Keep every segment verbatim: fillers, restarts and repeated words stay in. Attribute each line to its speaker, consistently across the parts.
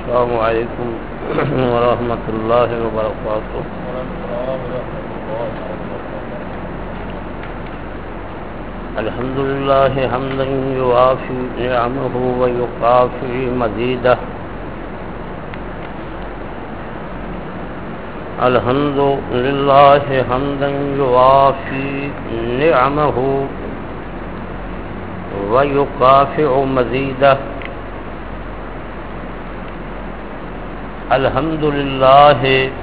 Speaker 1: السلام علیکم ورحمۃ اللہ وبرکاتہ. الحمد للہ حمدا یوافی نعمہ ویکافی مزیدہ. الحمد للہ حمدا یوافی نعمہ ویکافی مزیدہ. الحمد للہ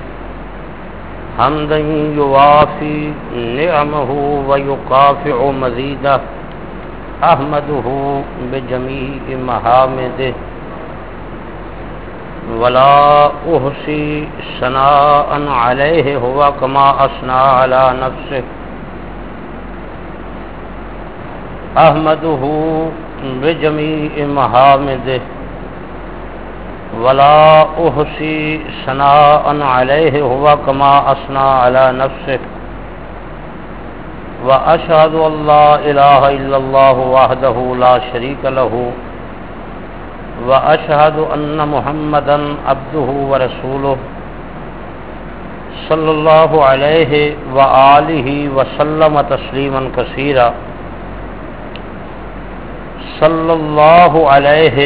Speaker 1: حمدا یوافی نعمہ ویکافی مزیدہ. احمدہ بجمیع محامدہ ولا احصی ثناء علیہ هو کما اثنى علی نفسہ. احمدہ بجمیع محامدہ ولا احصی ثناء علیہ هو کما اثنى علی نفسہ. واشهد ان لا الہ الا اللہ وحدہ لا شریک لہ واشهد ان محمدا عبدہ ورسولہ صلی اللہ علیہ وآلہ وسلم تسلیما کثیرا. صلی اللہ علیہ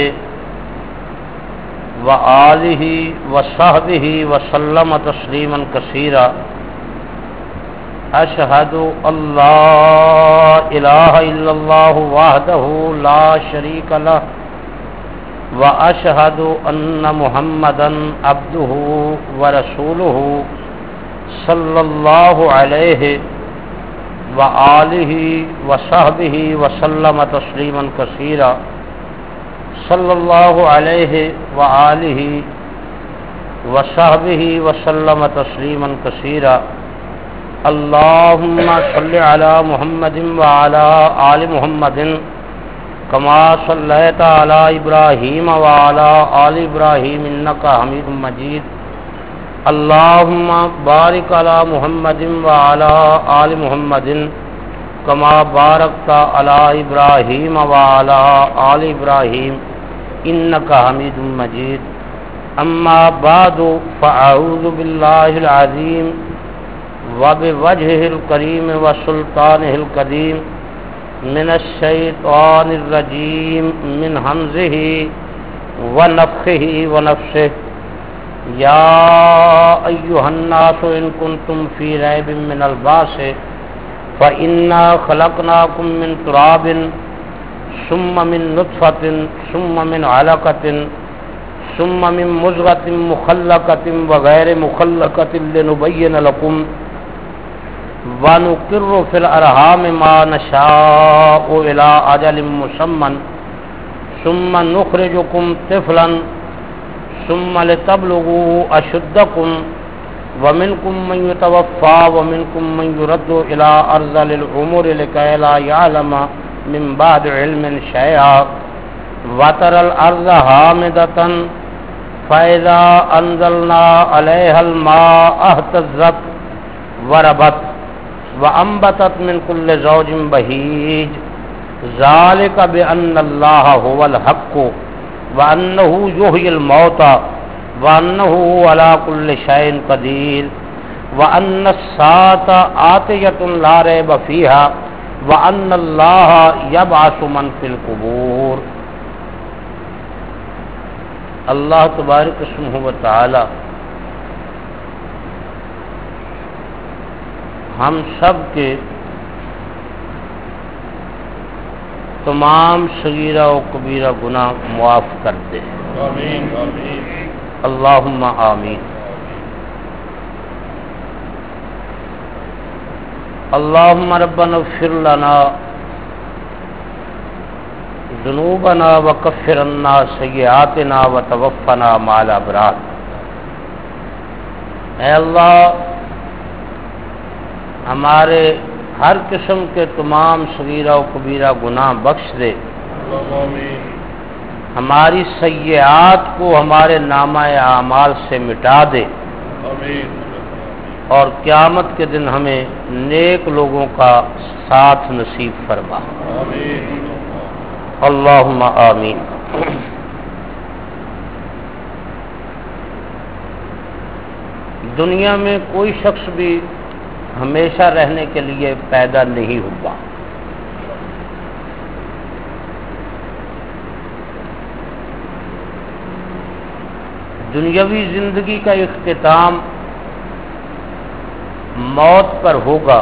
Speaker 1: وآلہ وصحبہ وسلم تسلیما کثیرا. اشہد ان لا الہ الا اللہ وحدہ لا شریک لہ واشہد ان محمدا عبدہ ورسولہ صلی اللہ علیہ وآلہ وصحبہ وسلم تسلیما کثیرا. صلی اللہ علیہ وآلہ وصحبہ وسلم تسلیما کثیرا. اللہم صلی علی محمد وعلی آل محمد کما صلیت علی ابراہیم وعلی آل ابراہیم انکا حمید مجید. اللہم بارک علی محمد وعلی آل محمد کما بارکت علی ابراہیم وعلی آل ابراہیم انکا حمید مجید. اما بعد فاعوذ باللہ العظیم وبوجہہ الکریم وسلطانہ القدیم من الشیطان الرجیم من ہمزہ ونفخہ ونفسہ. یا ایہا الناس ان کنتم فی ریب من البعث فإنا خلقناکم من تراب ثم من نطفة ثم من علقة ثم من مضغة مخلقة وغیر مخلقة لنبین لکم وَنُقِرُّ فِي الْأَرْحَامِ مَا نَشَاءُ إِلَىٰ أَجَلٍ مُّسَمًّى ثُمَّ نُخْرِجُكُمْ طِفْلًا ثُمَّ لِتَبْلُغُوا أَشُدَّكُمْ وَمِنكُم مَّن يُتَوَفَّىٰ وَمِنكُم مَّن يُرَدُّ إِلَىٰ أَرْذَلِ الْعُمُرِ لِكَيْ لَا يَعْلَمَ مِن بَعْدِ عِلْمٍ شَيْئًا وَتَرَى الْأَرْضَ هَامِدَةً فَإِذَا أَنزَلْنَا عَلَيْهَا الْمَاءَ اهْتَزَّتْ وَرَبَتْ وَأَنبَتَتْ مِن كُلِّ زَوْجٍ بَهِيجٍ. ذَلِكَ بِأَنَّ اللَّهَ هُوَ الْحَقُّ وَأَنَّهُ يُحْيِي الْمَوْتَىٰ وَأَنَّهُ عَلَىٰ كُلِّ شَيْءٍ قَدِيرٌ وَأَنَّ السَّاعَةَ آتِيَةٌ لَا رَيْبَ فِيهَا وَأَنَّ اللَّهَ يَبْعَثُ مَن فِي الْقُبُورِ. اللہ تبارک اسمہ و تعالی ہم سب کے تمام صغیرہ و کبیرہ گناہ معاف کر دے. آمین آمین اللہم آمین. اللہم ربنا اغفر لنا ذنوبنا وکفر عنا سیئاتنا وتوفنا مع الابرار. اے اللہ ہمارے ہر قسم کے تمام صغیرہ و کبیرہ گناہ بخش دے. ہماری سیئات کو ہمارے نامہ اعمال سے مٹا دے اور قیامت کے دن ہمیں نیک لوگوں کا ساتھ نصیب فرما. اللہم آمین. دنیا میں کوئی شخص بھی ہمیشہ رہنے کے لیے پیدا نہیں ہوا. دنیاوی زندگی کا اختتام موت پر ہوگا.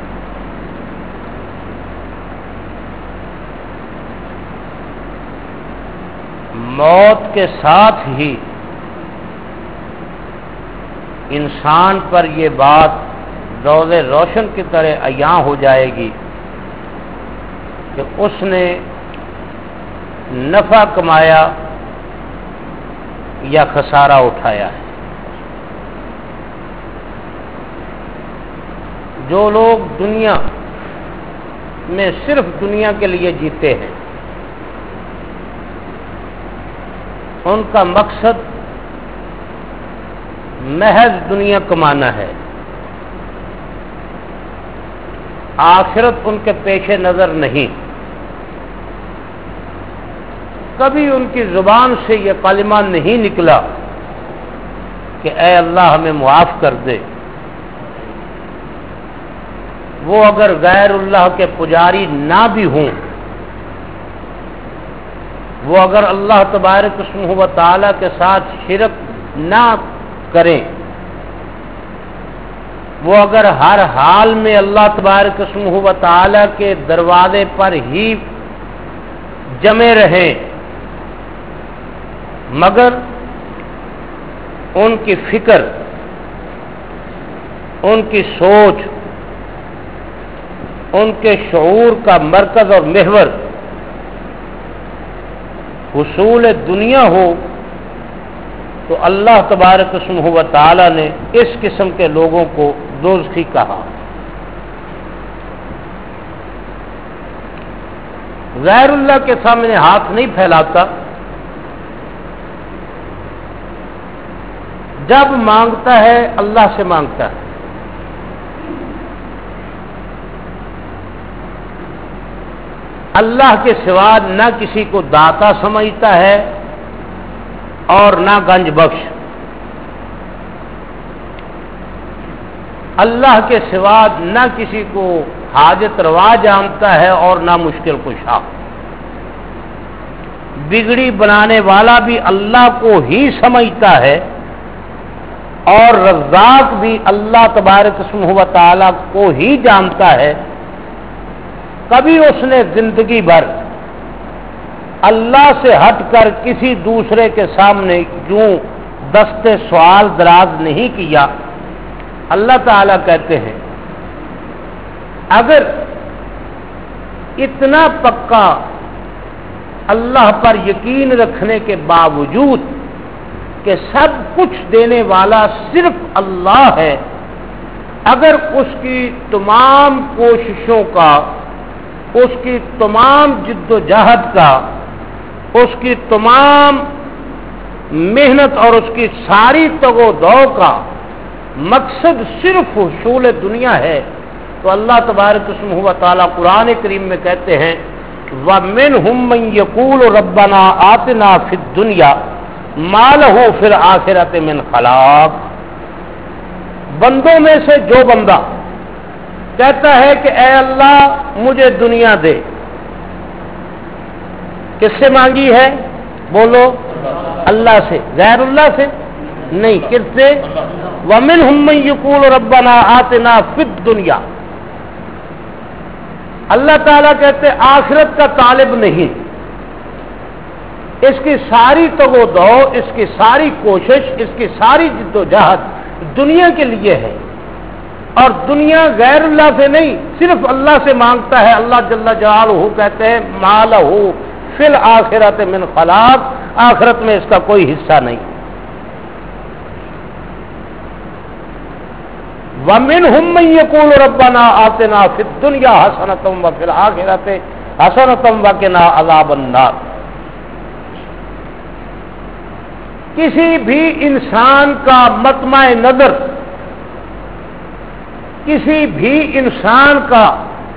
Speaker 1: موت کے ساتھ ہی انسان پر یہ بات روز روشن کی طرح عیاں ہو جائے گی کہ اس نے نفع کمایا یا خسارہ اٹھایا ہے. جو لوگ دنیا میں صرف دنیا کے لیے جیتے ہیں ان کا مقصد محض دنیا کمانا ہے. آخرت ان کے پیش نظر نہیں. کبھی ان کی زبان سے یہ کلمہ نہیں نکلا کہ اے اللہ ہمیں معاف کر دے. وہ اگر غیر اللہ کے پجاری نہ بھی ہوں، وہ اگر اللہ تبارک اسمہ و تعالی کے ساتھ شرک نہ کریں، وہ اگر ہر حال میں اللہ تبارک اسمہ و تعالی کے دروازے پر ہی جمے رہیں، مگر ان کی فکر، ان کی سوچ، ان کے شعور کا مرکز اور محور حصول دنیا ہو، تو اللہ تبارک اسمہ و تعالی نے اس قسم کے لوگوں کو دوزخی کہا. غیر اللہ کے سامنے ہاتھ نہیں پھیلاتا، جب مانگتا ہے اللہ سے مانگتا ہے. اللہ کے سوا نہ کسی کو داتا سمجھتا ہے اور نہ گنج بخش. اللہ کے سوا نہ کسی کو حاجت روا جانتا ہے اور نہ مشکل کشا. بگڑی بنانے والا بھی اللہ کو ہی سمجھتا ہے اور رزاق بھی اللہ تبارک اسمہ و تعالی کو ہی جانتا ہے. کبھی اس نے زندگی بھر اللہ سے ہٹ کر کسی دوسرے کے سامنے یوں دستے سوال دراز نہیں کیا. اللہ تعالیٰ کہتے ہیں اگر اتنا پکا اللہ پر یقین رکھنے کے باوجود کہ سب کچھ دینے والا صرف اللہ ہے، اگر اس کی تمام کوششوں کا، اس کی تمام جد و جہد کا، اس کی تمام محنت اور اس کی ساری تگ و دو کا مقصد صرف حصول دنیا ہے، تو اللہ تبارک اسمہ و تعالیٰ قرآن کریم میں کہتے ہیں وَمِنْهُمْ مَنْ يَقُولُ رَبَّنَا آتِنَا فِي الدُّنْيَا مَا لَهُ فِي الْآخِرَةِ مِنْ خَلَاقٍ. بندوں میں سے جو بندہ کہتا ہے کہ اے اللہ مجھے دنیا دے، کس سے مانگی ہے؟ بولو اللہ سے، غیر اللہ سے نہیں. کس سے؟ وَمِنْهُمْ مَنْ يَقُولُ رَبَّنَا آتِنَا فِي الدُّنْيَا. اللہ تعالیٰ کہتے آخرت کا طالب نہیں، اس کی ساری تگ و دو، اس کی ساری کوشش، اس کی ساری جد و جہد دنیا کے لیے ہے، اور دنیا غیر اللہ سے نہیں صرف اللہ سے مانگتا ہے. اللہ جل جلالہ کہتے ہیں ما لہ فی الآخرۃ من خلاق، آخرت میں اس کا کوئی حصہ نہیں. وَمِنْهُمْ مَنْ يَقُولُ رَبَّنَا آتِنَا فِي الدُّنْيَا حَسَنَةً وَفِي الْآخِرَةِ حَسَنَةً وَقِنَا عَذَابَ النَّارِ. کسی بھی انسان کا مطمع نظر، کسی بھی انسان کا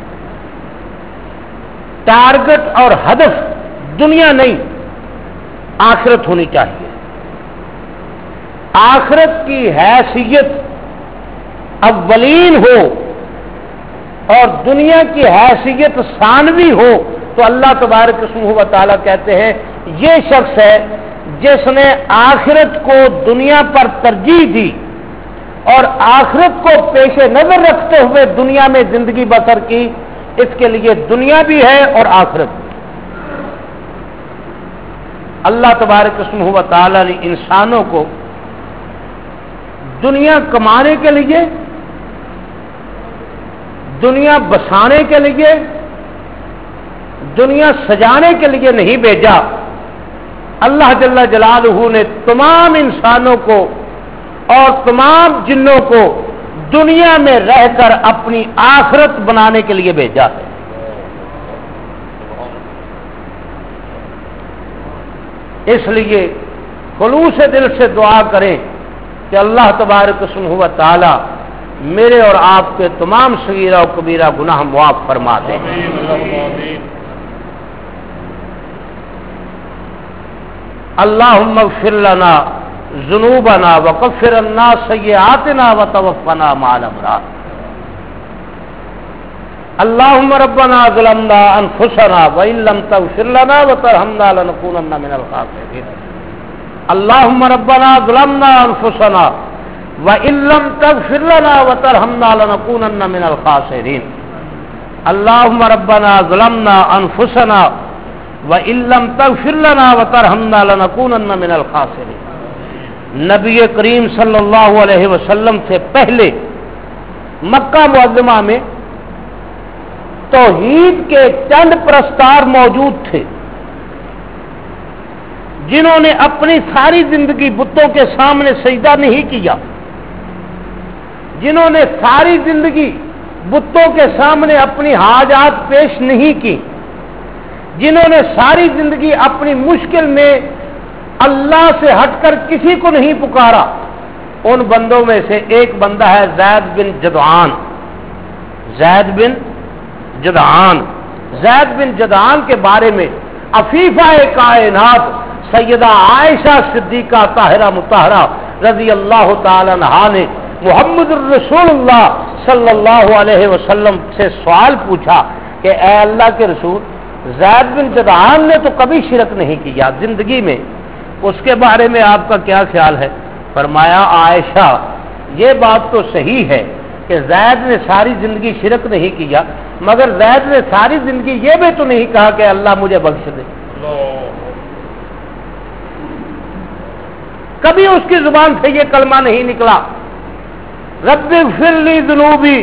Speaker 1: ٹارگٹ اور ہدف دنیا نہیں، آخرت ہونی چاہیے. آخرت کی حیثیت اولین ہو اور دنیا کی حیثیت ثانوی ہو تو اللہ تبارک اسمہ و تعالیٰ کہتے ہیں یہ شخص ہے جس نے آخرت کو دنیا پر ترجیح دی اور آخرت کو پیش نظر رکھتے ہوئے دنیا میں زندگی بسر کی. اس کے لیے دنیا بھی ہے اور آخرت بھی. اللہ تبارک اسمہ و تعالیٰ نے انسانوں کو دنیا کمانے کے لیے، دنیا بسانے کے لیے، دنیا سجانے کے لیے نہیں بھیجا. اللہ جل جلالہ نے تمام انسانوں کو اور تمام جنوں کو دنیا میں رہ کر اپنی آخرت بنانے کے لیے بھیجا ہے. اس لیے خلوص دل سے دعا کریں کہ اللہ تبارک اسمہ و تعالی میرے اور آپ کے تمام صغیرہ و کبیرہ گناہ معاف فرما دیں. اللہم اغفر لنا ذنوبنا وکفر عنا سیئاتنا وتوفنا مع الابرار. اللہم ربنا ظلمنا انفسنا وان لم تغفر لنا وترحمنا لنکونن من الخاسرین. اللہم ربنا ظلمنا انفسنا وان لم تغفر لنا وترحمنا لنکونن من الخاسرین. اللہم ربنا ظلمنا انفسنا وان لم تغفر لنا وترحمنا لنکونن من الخاسرین. نبی کریم صلی اللہ علیہ وسلم سے پہلے مکہ معظمہ میں توحید کے چند پرستار موجود تھے جنہوں نے اپنی ساری زندگی بتوں کے سامنے سجدہ نہیں کیا، جنہوں نے ساری زندگی بتوں کے سامنے اپنی حاجات پیش نہیں کی، جنہوں نے ساری زندگی اپنی مشکل میں اللہ سے ہٹ کر کسی کو نہیں پکارا. ان بندوں میں سے ایک بندہ ہے زید بن جدعان. زید بن جدعان زید بن جدعان کے بارے میں عفیفہ کائنات سیدہ عائشہ صدیقہ طاہرہ مطہرہ رضی اللہ تعالی عنہا نے محمد الرسول اللہ صلی اللہ علیہ وسلم سے سوال پوچھا کہ اے اللہ کے رسول، زید بن جدعان نے تو کبھی شرک نہیں کیا زندگی میں، اس کے بارے میں آپ کا کیا خیال ہے؟ فرمایا عائشہ یہ بات تو صحیح ہے کہ زید نے ساری زندگی شرک نہیں کیا، مگر زید نے ساری زندگی یہ بھی تو نہیں کہا کہ اللہ مجھے بخش دے. کبھی اس کی زبان سے یہ کلمہ نہیں نکلا رب اغفر لی ذنوبی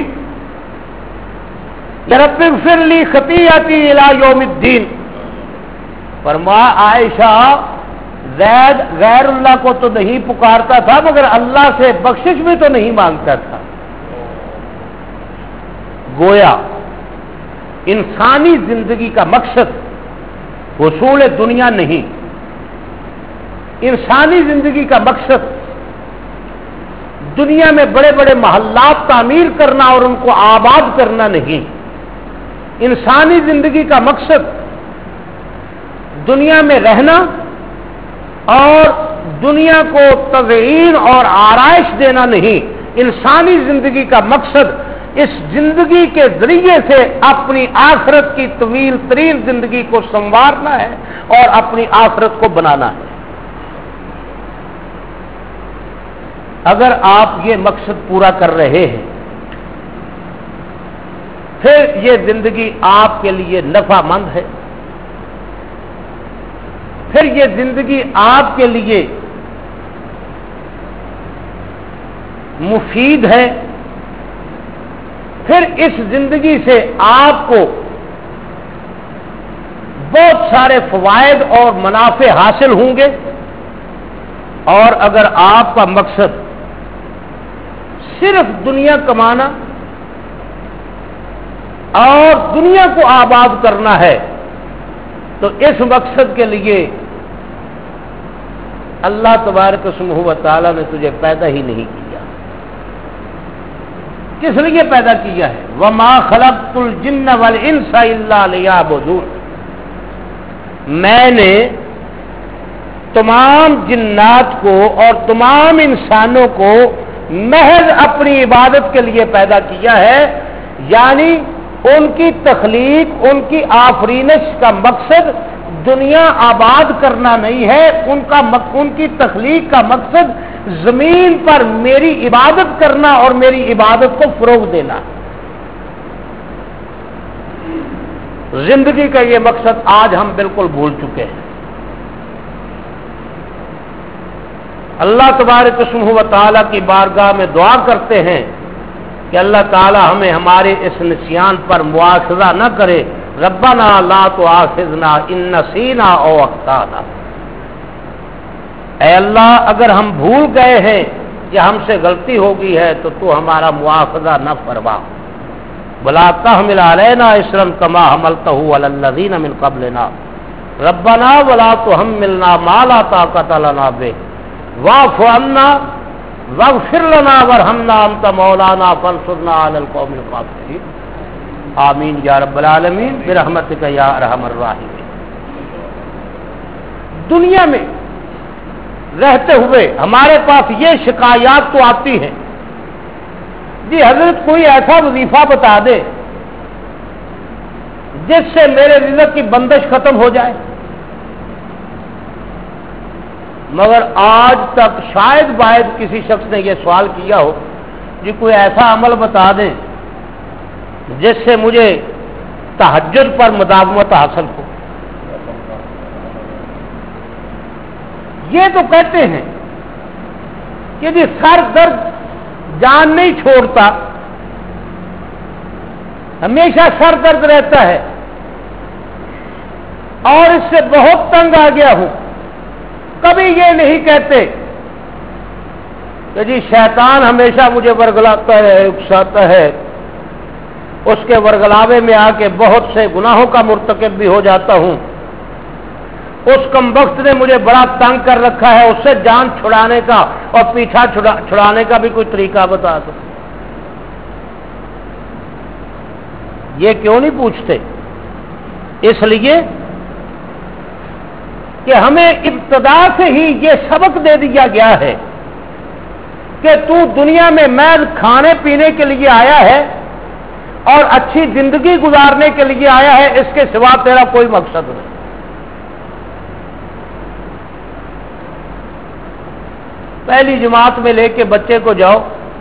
Speaker 1: یا رب اغفر لی خطیئتی الی یوم الدین. فرمایا عائشہ زید غیر اللہ کو تو نہیں پکارتا تھا مگر اللہ سے بخشش بھی تو نہیں مانگتا تھا. گویا انسانی زندگی کا مقصد حصول دنیا نہیں، انسانی زندگی کا مقصد دنیا میں بڑے بڑے محلات تعمیر کرنا اور ان کو آباد کرنا نہیں. انسانی زندگی کا مقصد دنیا میں رہنا اور دنیا کو تزئین اور آرائش دینا نہیں. انسانی زندگی کا مقصد اس زندگی کے ذریعے سے اپنی آخرت کی طویل ترین زندگی کو سنوارنا ہے اور اپنی آخرت کو بنانا ہے. اگر آپ یہ مقصد پورا کر رہے ہیں پھر یہ زندگی آپ کے لیے نفع مند ہے، پھر یہ زندگی آپ کے لیے مفید ہے، پھر اس زندگی سے آپ کو بہت سارے فوائد اور منافع حاصل ہوں گے. اور اگر آپ کا مقصد صرف دنیا کمانا اور دنیا کو آباد کرنا ہے تو اس مقصد کے لیے اللہ تبارک اسمہ و تعالی نے تجھے پیدا ہی نہیں کیا. کس لیے پیدا کیا ہے؟ وما خلقت الجن والانس الا لیعبدون. میں نے تمام جنات کو اور تمام انسانوں کو محض اپنی عبادت کے لیے پیدا کیا ہے، یعنی ان کی تخلیق، ان کی آفرینش کا مقصد دنیا آباد کرنا نہیں ہے، ان کا ان کی تخلیق کا مقصد زمین پر میری عبادت کرنا اور میری عبادت کو فروغ دینا۔ زندگی کا یہ مقصد آج ہم بالکل بھول چکے ہیں۔ اللہ تبارک و تعالیٰ کی بارگاہ میں دعا کرتے ہیں کہ اللہ تعالی ہمیں ہمارے اس نسیان پر مواخذہ نہ کرے، ربنا لا تؤاخذنا ان نسینا او اخطانا۔ اے اللہ اگر ہم بھول گئے ہیں یا ہم سے غلطی ہو گئی ہے تو تو ہمارا مواخذہ نہ فرما، ولا تحمل علینا اصرا کما حملته علی الذین من قبلنا ربنا ولا تحملنا ما لا طاقت لنا به واعف عنا واغفر لنا وارحمنا انت مولانا فانصرنا علی القوم الکافرین۔ آمین یا رب العالمین برحمتک یا ارحم الراحمین۔ دنیا میں رہتے ہوئے ہمارے پاس یہ شکایات تو آتی ہیں، جی حضرت کوئی ایسا وظیفہ بتا دے جس سے میرے رزق کی بندش ختم ہو جائے، مگر آج تک شاید باید کسی شخص نے یہ سوال کیا ہو جی کوئی ایسا عمل بتا دیں جس سے مجھے تہجد پر مداومت حاصل ہو۔ یہ تو کہتے ہیں کہ جی سر درد جان نہیں چھوڑتا، ہمیشہ سر درد رہتا ہے اور اس سے بہت تنگ آ گیا ہوں۔ کبھی یہ نہیں کہتے کہ جی شیطان ہمیشہ مجھے ورگلاتا ہے، اکساتا ہے، اس کے ورگلاوے میں آ کے بہت سے گناہوں کا مرتکب بھی ہو جاتا ہوں، اس کم وقت نے مجھے بڑا تنگ کر رکھا ہے، اس سے جان چھڑانے کا اور پیچھا چھڑا چھڑانے کا بھی کوئی طریقہ بتا دو۔ یہ کیوں نہیں پوچھتے؟ اس لیے کہ ہمیں ابتدا سے ہی یہ سبق دے دیا گیا ہے کہ تو دنیا میں محض کھانے پینے کے لیے آیا ہے اور اچھی زندگی گزارنے کے لیے آیا ہے، اس کے سوا تیرا کوئی مقصد نہیں۔ پہلی جماعت میں لے کے بچے کو جاؤ،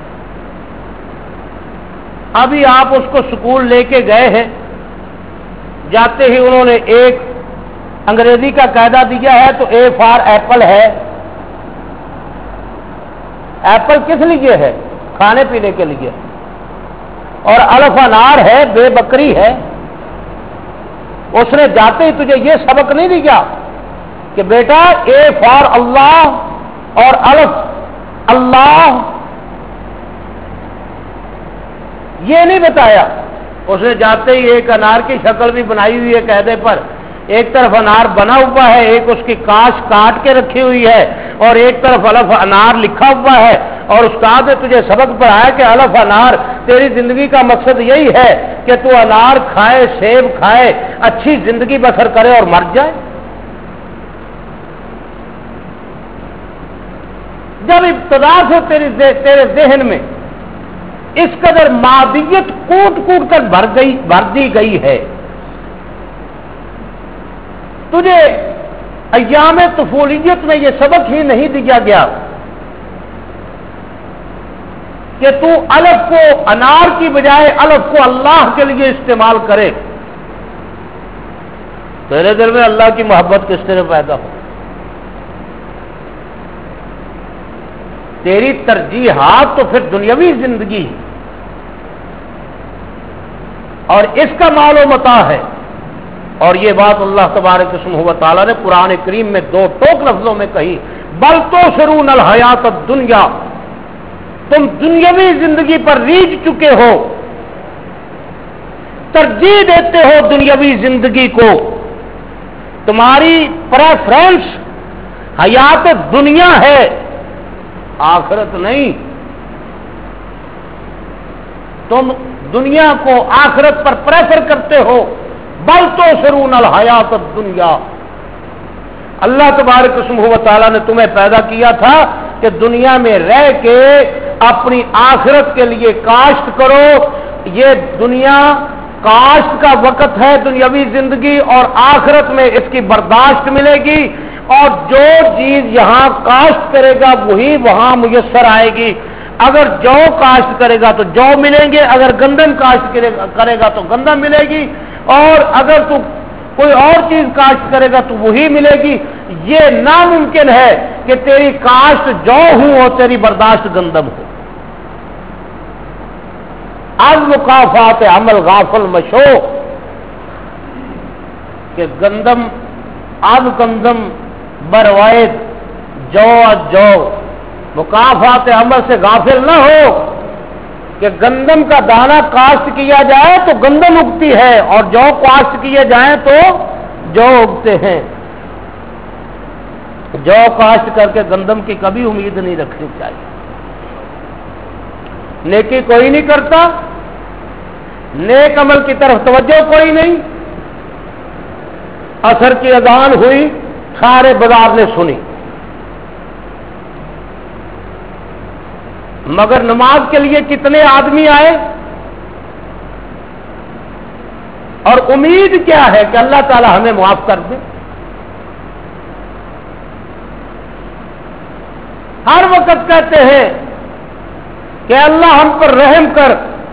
Speaker 1: ابھی آپ اس کو سکول لے کے گئے ہیں، جاتے ہی انہوں نے ایک انگریزی کا قاعدہ دیا ہے تو اے فار ایپل ہے۔ ایپل کس لیے ہے؟ کھانے پینے کے لیے، اور الف انار ہے، بے بکری ہے۔ اس نے جاتے ہی تجھے یہ سبق نہیں دیا کہ بیٹا اے فار اللہ اور الف اللہ، یہ نہیں بتایا۔ اس نے جاتے ہی ایک انار کی شکل بھی بنائی ہوئی ہے قاعدے پر، ایک طرف انار بنا ہوا ہے، ایک اس کی کاش کاٹ کے رکھی ہوئی ہے، اور ایک طرف الف انار لکھا ہوا ہے، اور استاد نے تجھے سبق پڑھایا کہ الف انار، تیری زندگی کا مقصد یہی ہے کہ تو انار کھائے، سیب کھائے، اچھی زندگی بسر کرے اور مر جائے۔ جب ابتدا سے تیری تیرے ذہن میں اس قدر مادیت کوٹ کوٹ کر بھر گئی بھر دی گئی ہے، تجھے ایام طفولیت میں یہ سبق ہی نہیں دیا گیا کہ تو الف کو انار کی بجائے الف کو اللہ کے لیے استعمال کرے، تیرے دل میں اللہ کی محبت کس طرح پیدا ہو؟ تیری ترجیحات تو پھر دنیاوی زندگی اور اس کا مال و متاع ہے، اور یہ بات اللہ تبارک و تعالیٰ نے قرآن کریم میں دو ٹوک لفظوں میں کہی، بل تؤثرون الحیات الدنیا، تم دنیاوی زندگی پر ریجھ چکے ہو، ترجیح دیتے ہو دنیاوی زندگی کو، تمہاری پریفرنس حیات دنیا ہے، آخرت نہیں۔ تم دنیا کو آخرت پر پریفر کرتے ہو، بل تؤثرون الحیات الدنیا۔ اللہ تبارک و تعالیٰ نے تمہیں پیدا کیا تھا کہ دنیا میں رہ کے اپنی آخرت کے لیے کاشت کرو. یہ دنیا کاشت کا وقت ہے, دنیاوی زندگی, اور آخرت میں اس کی برداشت ملے گی, اور جو چیز یہاں کاشت کرے گا وہی وہاں میسر آئے گی. اگر جو کاشت کرے گا تو جو ملیں گے, اگر گندم کاشت کرے گا تو گندم ملے گی, اور اگر تو کوئی اور چیز کاشت کرے گا تو وہی ملے گی. یہ ناممکن ہے کہ تیری کاشت جو ہوں اور تیری برداشت گندم ہو. از مکافات عمل غافل مشو, کہ گندم از گندم بروائد جو جو, مکافات عمل سے غافل نہ ہو کہ گندم کا دانہ کاشت کیا جائے تو گندم اگتی ہے, اور جو کاشت کیے جائیں تو جو اگتے ہیں. جو کاشت کر کے گندم کی کبھی امید نہیں رکھنی چاہیے. نیکی کوئی نہیں کرتا, نیک عمل کی طرف توجہ کوئی نہیں. عصر کی اذان ہوئی, سارے بازار نے سنی, مگر نماز کے لیے کتنے آدمی آئے, اور امید کیا ہے کہ اللہ تعالی ہمیں معاف کر دے. ہر وقت کہتے ہیں کہ اللہ ہم پر رحم کر,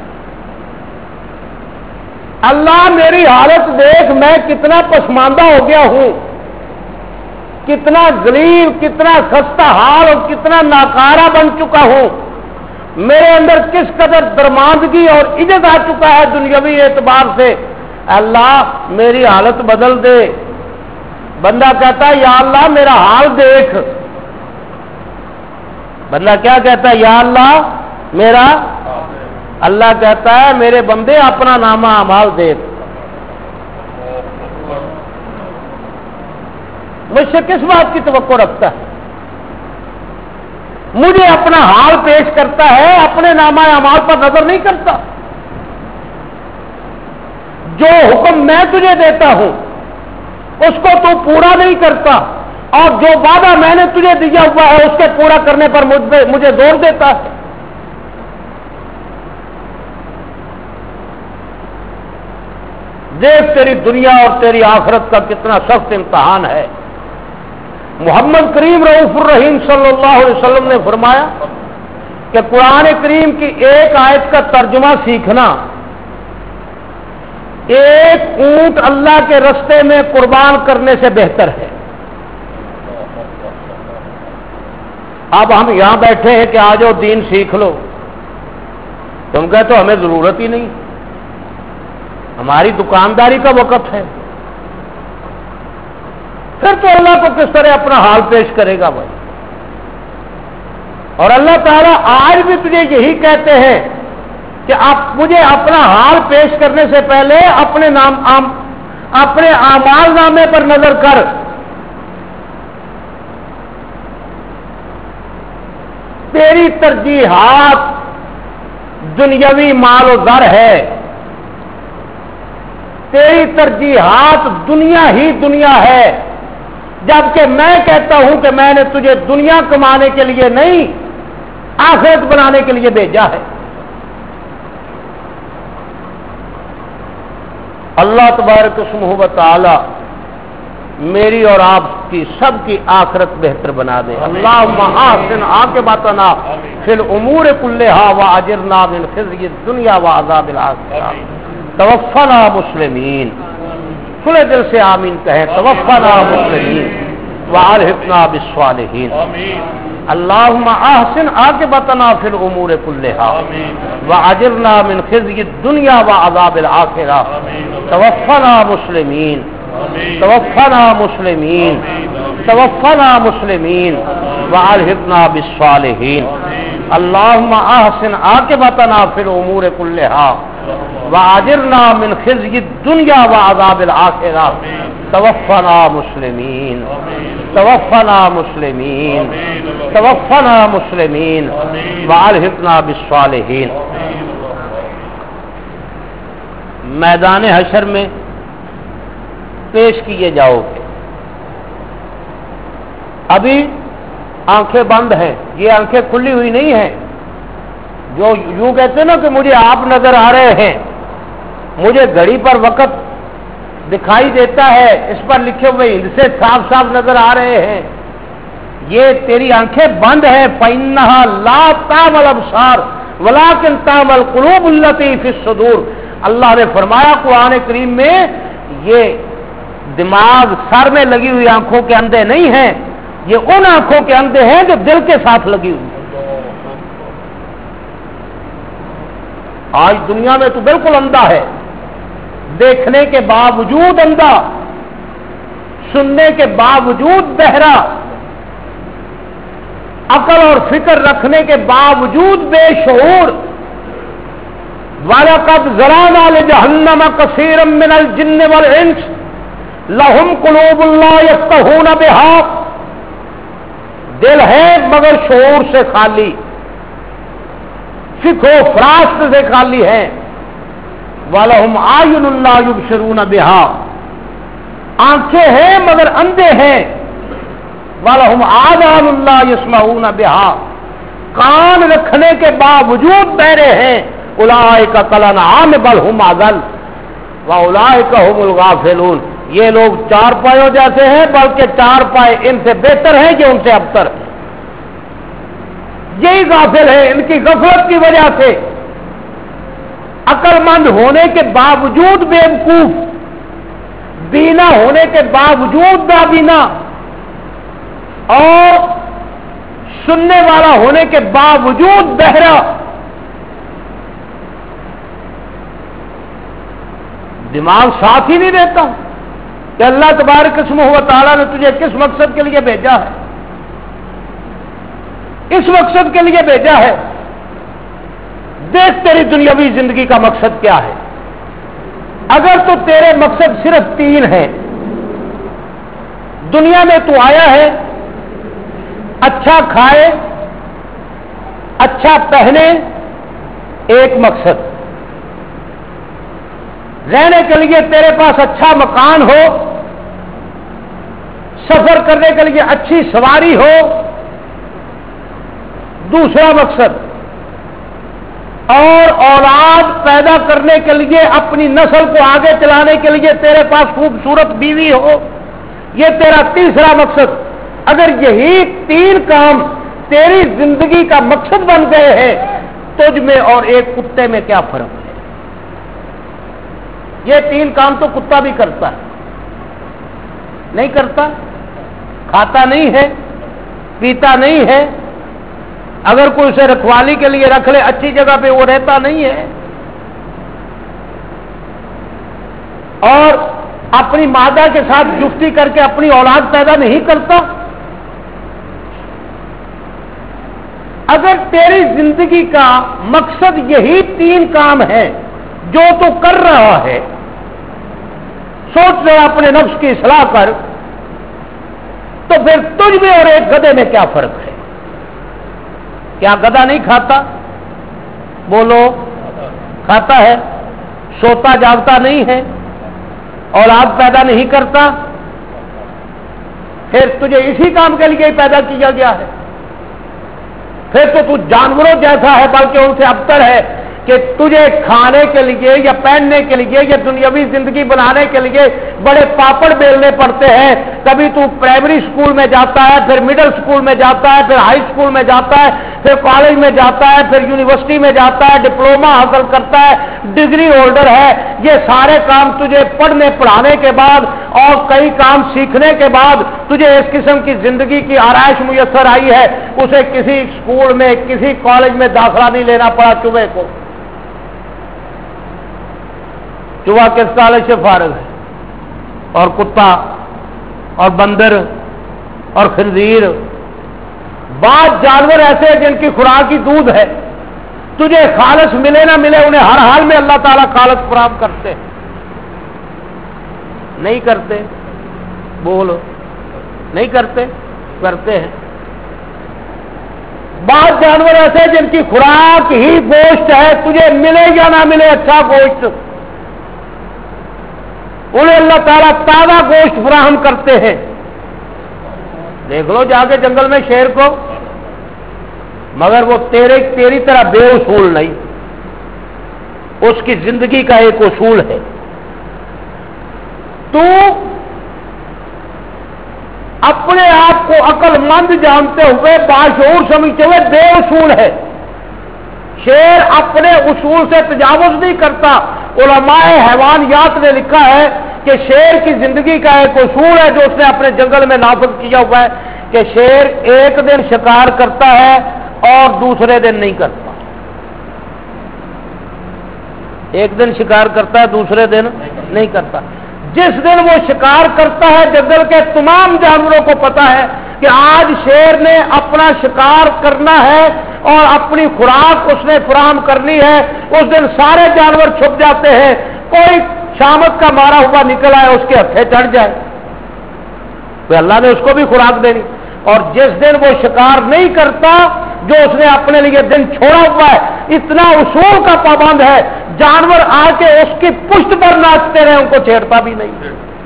Speaker 1: اللہ میری حالت دیکھ, میں کتنا پسماندہ ہو گیا ہوں, کتنا غریب, کتنا خستہ حال اور کتنا ناکارہ بن چکا ہوں, میرے اندر کس قدر درماندگی اور عزت آ چکا ہے دنیاوی اعتبار سے, اللہ میری حالت بدل دے. بندہ کہتا ہے یا اللہ میرا حال دیکھ. بندہ کیا کہتا ہے, یا اللہ میرا, اللہ کہتا ہے میرے بندے اپنا نامہ اعمال دیکھ. مجھ سے کس بات کی توقع رکھتا ہے؟ مجھے اپنا حال پیش کرتا ہے, اپنے نامہ اعمال پر نظر نہیں کرتا. جو حکم میں تجھے دیتا ہوں اس کو تو پورا نہیں کرتا, اور جو وعدہ میں نے تجھے دیا ہوا ہے اس کے پورا کرنے پر مجھے زور دیتا ہے. دیکھ تیری دنیا اور تیری آخرت کا کتنا سخت امتحان ہے. محمد کریم رؤوف الرحیم صلی اللہ علیہ وسلم نے فرمایا کہ قرآن کریم کی ایک آیت کا ترجمہ سیکھنا ایک اونٹ اللہ کے رستے میں قربان کرنے سے بہتر ہے. اب ہم یہاں بیٹھے ہیں کہ آ جاؤ دین سیکھ لو, تم کہتے ہو ہمیں ضرورت ہی نہیں, ہماری دکانداری کا وقت ہے. پھر تو اللہ کو کس طرح اپنا حال پیش کرے گا بھائی. اور اللہ تعالیٰ آج بھی تجھے یہی کہتے ہیں کہ آپ مجھے اپنا حال پیش کرنے سے پہلے اپنے نام آم, اپنے اعمال نامے پر نظر کر. تیری ترجیحات دنیاوی مال و زر ہے, تیری ترجیحات دنیا ہی دنیا ہے, جبکہ میں کہتا ہوں کہ میں نے تجھے دنیا کمانے کے لیے نہیں آخرت بنانے کے لیے بھیجا ہے. اللہ تبارک اسمہ و تعالی میری اور آپ کی سب کی آخرت بہتر بنا دے. اللہم احسن عاقبتنا فی الامور کلھا واجرنا من خزی الدنیا وعذاب الآخرہ. توفنا مسلمین, کھلے دل سے آمین کہیں. توفنا مسلمین والحقنا بالصالحین. اللہم احسن عاقبتنا فی الامور کلھا واجرنا من خزی الدنیا وعذاب الآخرہ. توفنا مسلمین توفنا مسلمین توفنا مسلمین والحقنا بالصالحین. اللہم احسن عاقبتنا فی الامور کلھا واجرنا من خزی الدنیا وعذاب الآخرہ. توفنا مسلمین توفنا مسلمین توفنا مسلمین والحقنا بالصالحین. میدان حشر میں پیش کیے جاؤ گے. ابھی آنکھیں بند ہیں، یہ آنکھیں کھلی ہوئی نہیں ہیں. جو یوں کہتے ہیں نا کہ مجھے آپ نظر آ رہے ہیں، مجھے گھڑی پر وقت دکھائی دیتا ہے، اس پر لکھے ہوئے ان سے صاف صاف نظر آ رہے ہیں، یہ تیری آنکھیں بند ہیں. فَإِنَّهَا لَا تَعْمَى الْأَبْصَارُ وَلَكِنْ تَعْمَى الْقُلُوبُ الَّتِي فِي الصُّدُورِ. اللہ نے فرمایا قرآن کریم میں، یہ دماغ سر میں لگی ہوئی آنکھوں کے اندھے نہیں ہیں، یہ ان آنکھوں کے اندھے ہیں جو دل کے ساتھ لگی ہوئی. آج دنیا میں تو بالکل اندھا ہے، دیکھنے کے باوجود اندھا، سننے کے باوجود بہرا، عقل اور فکر رکھنے کے باوجود بے شعور. وَلَقَدْ ذَرَأْنَا لِجَهَنَّمَ كَثِيرًا مِنَ الْجِنِّ وَالْإِنسِ لَهُمْ قُلُوبٌ لَا يَفْقَهُونَ بِهَا. دل ہے مگر شعور سے خالی، فکر و فراست سے خالی ہے. وَلَهُمْ أَعْيُنٌ لَا يُبْصِرُونَ بِهَا. آنکھیں ہیں مگر اندھے ہیں. وَلَهُمْ آذَانٌ لَا يَسْمَعُونَ بِهَا. کان رکھنے کے باوجود بہرے ہیں. اولئک کالانعام بل هم اضل واولئک هم الغافلون. یہ لوگ چار پایوں جیسے ہیں، بلکہ چار پائے ان سے بہتر ہیں کہ ان سے ابتر ہیں. یہی غافل ہے، ان کی غفلت کی وجہ سے عقل مند ہونے کے باوجود بیوقوف، بینا ہونے کے باوجود نابینا، اور سننے والا ہونے کے باوجود بہرا. دماغ ساتھ ہی نہیں دیتا کہ اللہ تبارک اسمہ و تعالیٰ نے تجھے کس مقصد کے لیے بھیجا ہے. اس مقصد کے لیے بھیجا ہے. دیکھ تیری دنیاوی زندگی کا مقصد کیا ہے. اگر تو تیرے مقصد صرف تین ہیں، دنیا میں تو آیا ہے اچھا کھائے، اچھا پہنے، ایک مقصد. رہنے کے لیے تیرے پاس اچھا مکان ہو، سفر کرنے کے لیے اچھی سواری ہو، دوسرا مقصد. اور اولاد پیدا کرنے کے لیے، اپنی نسل کو آگے چلانے کے لیے تیرے پاس خوبصورت بیوی ہو، یہ تیرا تیسرا مقصد. اگر یہی تین کام تیری زندگی کا مقصد بن گئے ہیں، تجھ میں اور ایک کتے میں کیا فرق ہے؟ یہ تین کام تو کتا بھی کرتا ہے. نہیں کرتا؟ کھاتا نہیں ہے، پیتا نہیں ہے، اگر کوئی اسے رکھوالی کے لیے رکھ لے اچھی جگہ پہ وہ رہتا نہیں ہے، اور اپنی مادہ کے ساتھ جفتی کر کے اپنی اولاد پیدا نہیں کرتا. اگر تیری زندگی کا مقصد یہی تین کام ہے جو تو کر رہا ہے، سوچ ذرا اپنے نفس کی اصلاح کر، تو پھر تجھ میں اور ایک گدھے میں کیا فرق ہے؟ کیا گدھا نہیں کھاتا؟ بولو، کھاتا ہے. سوتا جاگتا نہیں ہے، اولاد پیدا نہیں کرتا. پھر تجھے اسی کام کے لیے پیدا کیا گیا ہے. پھر تو تو جانوروں جیسا ہے، بلکہ ان سے ابتر ہے کہ تجھے کھانے کے لیے یا پہننے کے لیے یا دنیاوی زندگی بنانے کے لیے بڑے پاپڑ بیلنے پڑتے ہیں. کبھی تو پرائمری اسکول میں جاتا ہے، پھر مڈل اسکول میں جاتا ہے، پھر ہائی اسکول میں جاتا ہے، پھر کالج میں جاتا ہے، پھر یونیورسٹی میں جاتا ہے، ڈپلوما حاصل کرتا ہے، ڈگری ہولڈر ہے. یہ سارے کام تجھے پڑھنے پڑھانے کے بعد اور کئی کام سیکھنے کے بعد تجھے اس قسم کی زندگی کی آرائش میسر آئی ہے. اسے کسی اسکول میں، کسی کالج میں داخلہ نہیں لینا پڑا چوہے کو. چوہا کس کالج سے فارغ ہے؟ اور کتا اور بندر اور خنزیر، بعض جانور ایسے ہیں جن کی خوراک ہی دودھ ہے. تجھے خالص ملے نہ ملے، انہیں ہر حال میں اللہ تعالیٰ خالص فراہم کرتے. نہیں کرتے؟ بولو، نہیں کرتے؟ کرتے ہیں. بعض جانور ایسے جن کی خوراک ہی گوشت ہے، تجھے ملے یا نہ ملے اچھا گوشت، انہیں اللہ تعالیٰ تازہ گوشت فراہم کرتے ہیں. دیکھ لو جا کے جنگل میں شیر کو، مگر وہ تیرے تیری طرح بے اصول نہیں، اس کی زندگی کا ایک اصول ہے. تو اپنے آپ کو عقل مند جانتے ہوئے باشعور سمجھتے ہوئے بے اصول ہے. شیر اپنے اصول سے تجاوز نہیں کرتا. علماء حیوانیات نے لکھا ہے کہ شیر کی زندگی کا ایک اصول ہے جو اس نے اپنے جنگل میں نافذ کیا ہوا ہے کہ شیر ایک دن شکار کرتا ہے اور دوسرے دن نہیں کرتا. ایک دن شکار کرتا ہے دوسرے دن نہیں کرتا. جس دن وہ شکار کرتا ہے جنگل کے تمام جانوروں کو پتا ہے کہ آج شیر نے اپنا شکار کرنا ہے اور اپنی خوراک اس نے فراہم کرنی ہے. اس دن سارے جانور چھپ جاتے ہیں، کوئی شامت کا مارا ہوا نکل آئے اس کے ہتھے چڑھ جائے تو اللہ نے اس کو بھی خوراک دینی. اور جس دن وہ شکار نہیں کرتا جو اس نے اپنے لیے دن چھوڑا ہوا ہے، اتنا اصول کا پابند ہے، جانور آ کے اس کی پشت پر ناچتے رہے ان کو چھیڑتا بھی نہیں.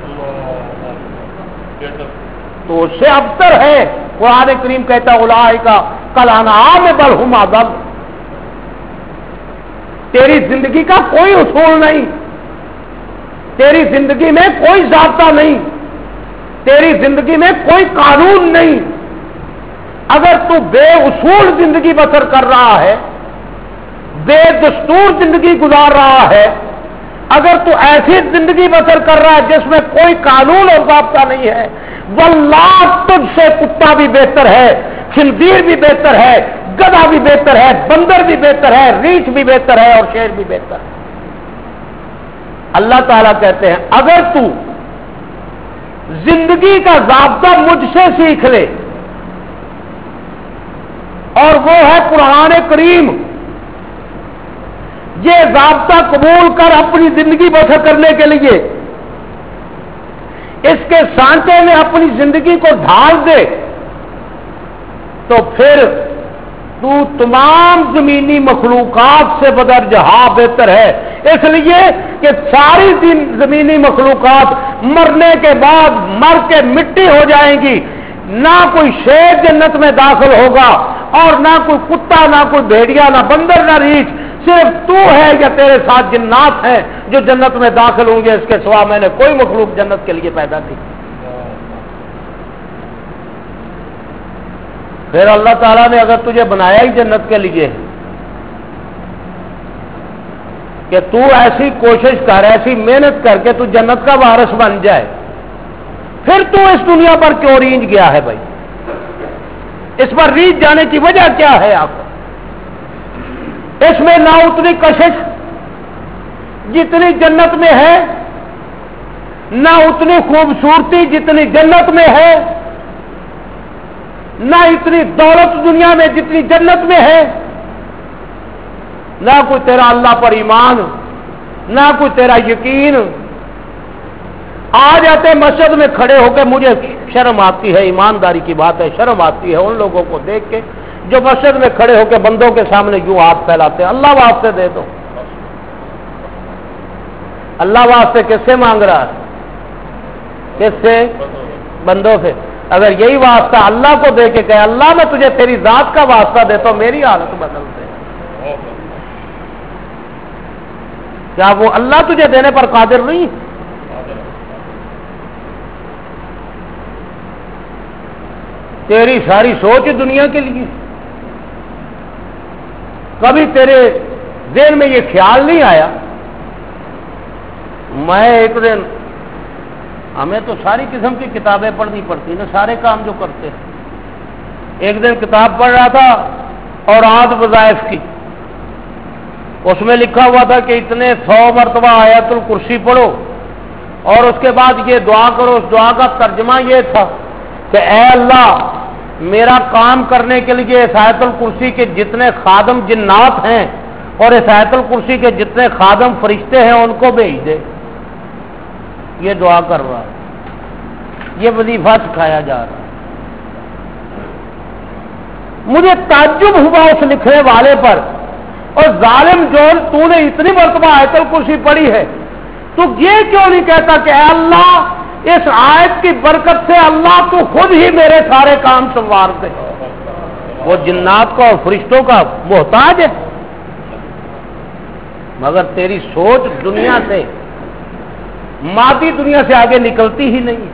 Speaker 1: تو اس سے ابتر ہے. قرآن کریم کہتا ہے اولئک کالانعام بل ھم اضل. تیری زندگی کا کوئی اصول نہیں، تیری زندگی میں کوئی ضابطہ نہیں، تیری زندگی میں کوئی قانون نہیں. اگر تو بے اصول زندگی بسر کر رہا ہے، بے دستور زندگی گزار رہا ہے، اگر تو ایسی زندگی بسر کر رہا ہے جس میں کوئی قانون اور ضابطہ نہیں ہے، واللہ تجھ سے کتا بھی بہتر ہے، خنزیر بھی بہتر ہے، گدھا بھی بہتر ہے، بندر بھی بہتر ہے، ریچھ بھی بہتر ہے اور شیر بھی بہتر ہے. اللہ تعالیٰ کہتے ہیں اگر تو زندگی کا ضابطہ مجھ سے سیکھ لے، اور وہ ہے قرآن کریم، یہ ضابطہ قبول کر اپنی زندگی بسر کرنے کے لیے اس کے سانچے میں اپنی زندگی کو ڈھال دے، تو پھر تو تمام زمینی مخلوقات سے بدرجہ بہتر ہے. اس لیے کہ ساری زمینی مخلوقات مرنے کے بعد مر کے مٹی ہو جائیں گی. نہ کوئی شیر جنت میں داخل ہوگا اور نہ کوئی کتا، نہ کوئی بھیڑیا، نہ بندر، نہ ریچھ. صرف تو ہے یا تیرے ساتھ جنات ہیں جو جنت میں داخل ہوں گے. اس کے سوا میں نے کوئی مخلوق جنت کے لیے پیدا کی. پھر اللہ تعالیٰ نے اگر تجھے بنایا ہی جنت کے لیے کہ تو ایسی کوشش کر، ایسی محنت کر کے تو جنت کا وارث بن جائے، پھر تو اس دنیا پر کیوں رینج گیا ہے بھائی؟ اس پر رینج جانے کی وجہ کیا ہے آپ کو؟ اس میں نہ اتنی کشش جتنی جنت میں ہے، نہ اتنی خوبصورتی جتنی جنت میں ہے، نہ اتنی دولت دنیا میں جتنی جنت میں ہے، نہ کوئی تیرا اللہ پر ایمان، نہ کوئی تیرا یقین. آ جاتے مسجد میں کھڑے ہو کے مجھے شرم آتی ہے، ایمانداری کی بات ہے، شرم آتی ہے ان لوگوں کو دیکھ کے جو مسجد میں کھڑے ہو کے بندوں کے سامنے یوں ہاتھ پھیلاتے ہیں. اللہ واسطے دے دو. اللہ واسطے کس سے مانگ رہا ہے؟ کس سے؟ بندوں سے. اگر یہی واسطہ اللہ کو دے کے کہے اللہ میں تجھے تیری ذات کا واسطہ دیتا ہوں میری حالت بدل دے، کیا وہ اللہ تجھے دینے پر قادر نہیں؟ تیری ساری سوچ دنیا کے لیے. کبھی تیرے ذہن میں یہ خیال نہیں آیا میں ایک دن، ہمیں تو ساری قسم کی کتابیں پڑھنی پڑتی نا، سارے کام جو کرتے ہیں. ایک دن کتاب پڑھ رہا تھا اور آٹھ وظائف کی، اس میں لکھا ہوا تھا کہ اتنے سو مرتبہ آیت الکرسی پڑھو اور اس کے بعد یہ دعا کرو. اس دعا کا ترجمہ یہ تھا کہ اے اللہ میرا کام کرنے کے لیے اس آیت الکرسی کے جتنے خادم جنات ہیں اور اس آیت الکرسی کے جتنے خادم فرشتے ہیں ان کو بھیج دے. یہ دعا کر رہا ہے، یہ وظیفہ سکھایا جا رہا ہے. مجھے تعجب ہوا اس لکھنے والے پر، اور ظالم جو تو نے اتنی مرتبہ آیت الکرسی پڑھی ہے تو یہ کیوں نہیں کہتا کہ اے اللہ اس آیت کی برکت سے اللہ تو خود ہی میرے سارے کام سنوار دے. وہ جنات کا اور فرشتوں کا محتاج ہے، مگر تیری سوچ دنیا سے، مادی دنیا سے آگے نکلتی ہی نہیں.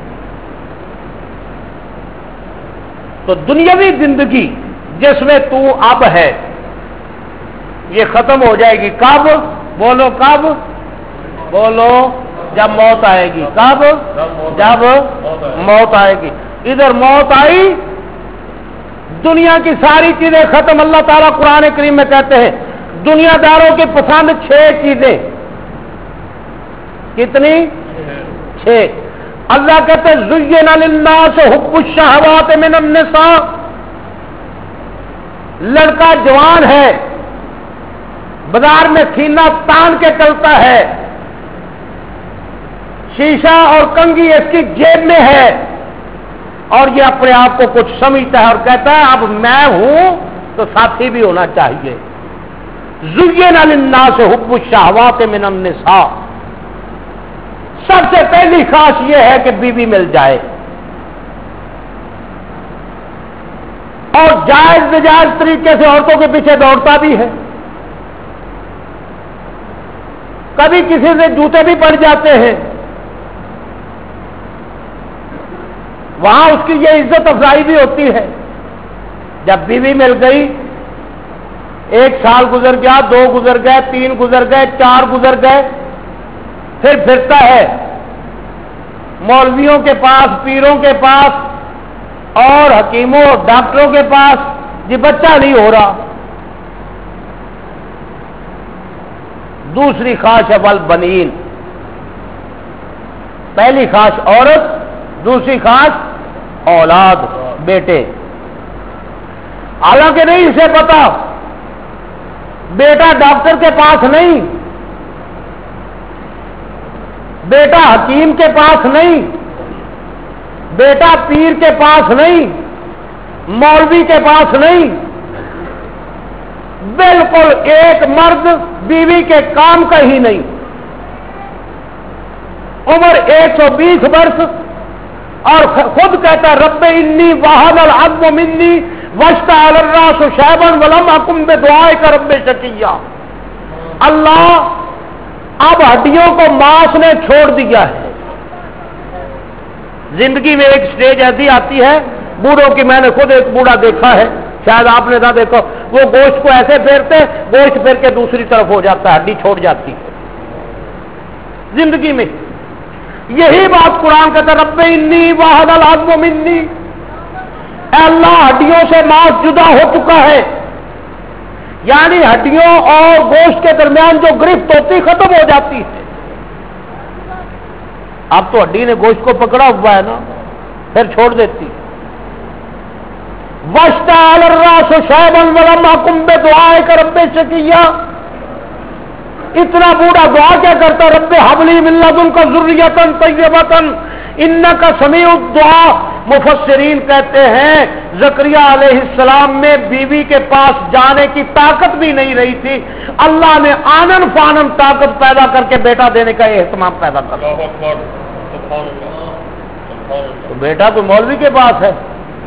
Speaker 1: تو دنیاوی زندگی جس میں تو اب ہے یہ ختم ہو جائے گی. کب؟ بولو کب؟ بولو جب موت آئے گی. کب؟ جب موت آئے گی. ادھر موت آئی، دنیا کی ساری چیزیں ختم. اللہ تعالیٰ قرآن کریم میں کہتے ہیں دنیا داروں کی پسند چھ چیزیں. کتنی؟ چھ. اللہ کہتے ہیں زین للناس حب الشہوات من النساء. لڑکا جوان ہے، بازار میں سینہ تان کے چلتا ہے، شیشہ اور کنگھی اس کی جیب میں ہے، اور یہ اپنے آپ کو کچھ سمجھتا ہے اور کہتا ہے اب میں ہوں تو ساتھی بھی ہونا چاہیے. زین للناس حب الشہوات من النساء. سب سے پہلی خاص یہ ہے کہ بیوی مل جائے، اور جائز نجائز طریقے سے عورتوں کے پیچھے دوڑتا بھی ہے. کبھی کسی سے جوتے بھی پڑ جاتے ہیں، وہاں اس کی یہ عزت افزائی بھی ہوتی ہے. جب بیوی مل گئی، ایک سال گزر گیا، دو گزر گئے، تین گزر گئے، چار گزر گئے، پھر پھرتا ہے مولویوں کے پاس، پیروں کے پاس اور حکیموں ڈاکٹروں کے پاس، جی بچہ نہیں ہو رہا. دوسری خواہش ہے والبنین. پہلی خواہش عورت، دوسری خواہش اولاد، بیٹے. حالانکہ نہیں اسے پتا بیٹا ڈاکٹر کے پاس نہیں، بیٹا حکیم کے پاس نہیں، بیٹا پیر کے پاس نہیں، مولوی کے پاس نہیں. بالکل ایک مرد بیوی کے کام کا ہی نہیں. عمر ایک سو بیس برس اور خود کہتا رب انی وہن العظم منی واشتعل الراس شیبا ولم اکن بدعائک رب شقیا. اللہ اب ہڈیوں کو ماس نے چھوڑ دیا ہے. زندگی میں ایک سٹیج ایسی آتی ہے بوڑھوں کی، میں نے خود ایک بوڑھا دیکھا ہے، شاید آپ نے نہ دیکھا، وہ گوشت کو ایسے پھیرتے، گوشت پھیر کے دوسری طرف ہو جاتا ہے، ہڈی چھوڑ جاتی ہے. زندگی میں یہی بات قرآن کہتا رب انی وہن العظم منی. اے اللہ ہڈیوں سے ماس جدا ہو چکا ہے، یعنی ہڈیوں اور گوشت کے درمیان جو گرفت ہوتی ختم ہو جاتی ہے. اب تو ہڈی نے گوشت کو پکڑا ہوا ہے نا، پھر چھوڑ دیتی. واشتعل الراس شیبا ولم اکن بدعائک رب شقیا. اتنا بوڑھا دعا کیا کرتا رب ہب لی من لدنک ذریۃ طیبۃ انک سمیع الدعاء. مفسرین کہتے ہیں زکریا علیہ السلام میں بیوی کے پاس جانے کی طاقت بھی نہیں رہی تھی، اللہ نے آنن فانن طاقت پیدا کر کے بیٹا دینے کا اہتمام پیدا کر دیا. تو بیٹا تو مولوی کے پاس ہے،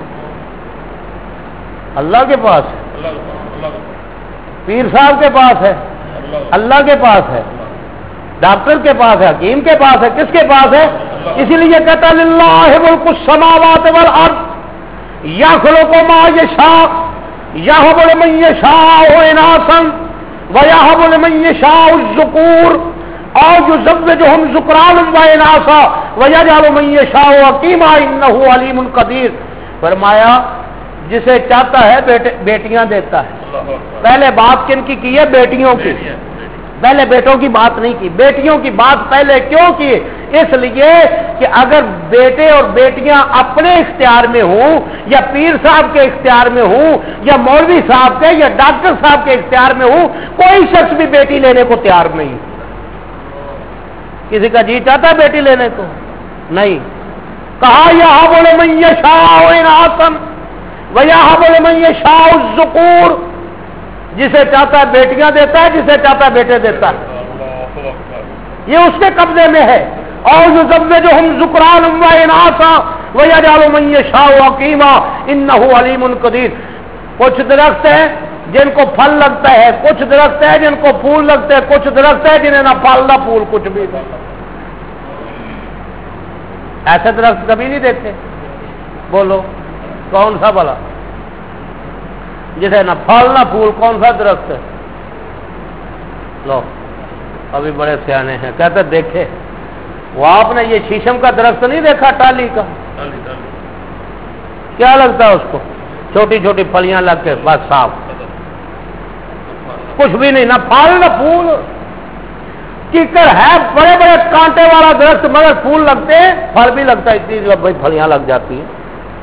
Speaker 1: اللہ کے پاس ہے، پیر صاحب کے پاس ہے، اللہ کے پاس ہے، ڈاکٹر کے پاس ہے، حکیم کے پاس ہے. کس کے پاس ہے؟ اسی لیے کہتا للہ ملک السماوات والارض یخلق ما یشاء یہب لمن یشاء اناثا ویہب لمن یشاء الذکور اور یزوجہم ذکرانا واناثا ویجعل من یشاء عقیما انہ علیم قدیر. فرمایا جسے چاہتا ہے بیٹے بیٹیاں دیتا ہے. پہلے بات کن کی کی ہے؟ بیٹیوں کی. پہلے بیٹوں کی بات نہیں کی، بیٹیوں کی بات پہلے کیوں کی؟ اس لیے کہ اگر بیٹے اور بیٹیاں اپنے اختیار میں ہوں یا پیر صاحب کے اختیار میں ہوں یا مولوی صاحب کے یا ڈاکٹر صاحب کے اختیار میں ہوں، کوئی شخص بھی بیٹی لینے کو تیار نہیں. کسی کا جی چاہتا ہے بیٹی لینے کو؟ نہیں. کہا یہب لمن یشاء اناثا ویہب لمن یشاء الذکور. جسے چاہتا ہے بیٹیاں دیتا ہے، جسے چاہتا ہے بیٹے دیتا ہے. یہ اس کے قبضے میں ہے. اور یزوجہم ذکرانا و اناثا ویجعل من یشاء عقیما انہ علیم قدیر. کچھ درخت ہیں جن کو پھل لگتا ہے، کچھ درخت ہے جن کو پھول لگتے ہیں، کچھ درخت ہے جنہیں نہ پھل نہ پھول کچھ بھی نہیں. ایسے درخت کبھی نہیں دیکھتے؟ بولو کون سا بلا جسے نہ پھل نہ پھول؟ کون سا درخت ہے؟ لو ابھی بڑے سیانے ہیں، کہتے دیکھے وہ آپ نے یہ شیشم کا درخت نہیں دیکھا ٹالی کا؟ کیا لگتا ہے اس کو؟ چھوٹی چھوٹی پھلیاں لگ کے بس صاف، کچھ بھی نہیں، نہ پھل نہ پھول. کیکر ہے بڑے بڑے کانٹے والا درخت مگر پھول لگتے ہیں، پھل بھی لگتا ہے، اتنی بھائی پھلیاں لگ جاتی ہیں.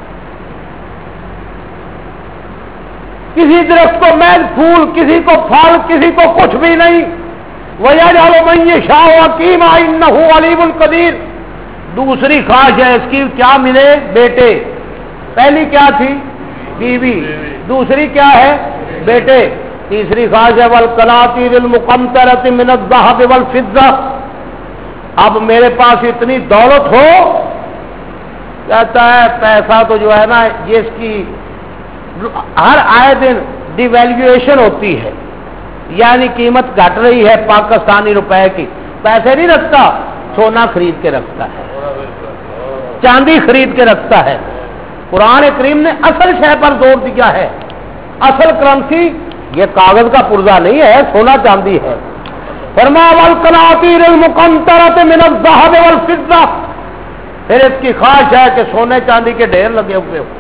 Speaker 1: کسی درخت کو محض پھول، کسی کو پھل، کسی کو کچھ بھی نہیں. وَيَجْعَلُ مَن يَشَاءُ عَقِيمًا إِنَّهُ عَلِيمٌ قَدِيرٌ. دوسری خواہش ہے اس کی کیا ملے؟ بیٹے. پہلی کیا تھی؟ بیوی. دوسری کیا ہے؟ بیٹے. تیسری خواہش ہے وَالْقَنَاطِيرِ الْمُقَنطَرَةِ مِنَ الذَّهَبِ وَالْفِضَّةِ. اب میرے پاس اتنی دولت ہو، کہتا ہے پیسہ تو جو ہے نا یہ اس کی ہر آئے دن ڈیویلیویشن ہوتی ہے، یعنی قیمت گھٹ رہی ہے پاکستانی روپے کی. پیسے نہیں رکھتا، سونا خرید کے رکھتا ہے، چاندی خرید کے رکھتا ہے. قرآن کریم نے اصل شے پر زور دیا ہے. اصل کرنسی یہ کاغذ کا پرزہ نہیں ہے، سونا چاندی ہے. فرمایا والقناطیر المقنطرۃ من الذهب والفضہ. پھر اس کی خواہش ہے کہ سونے چاندی کے ڈھیر لگے ہوئے ہو.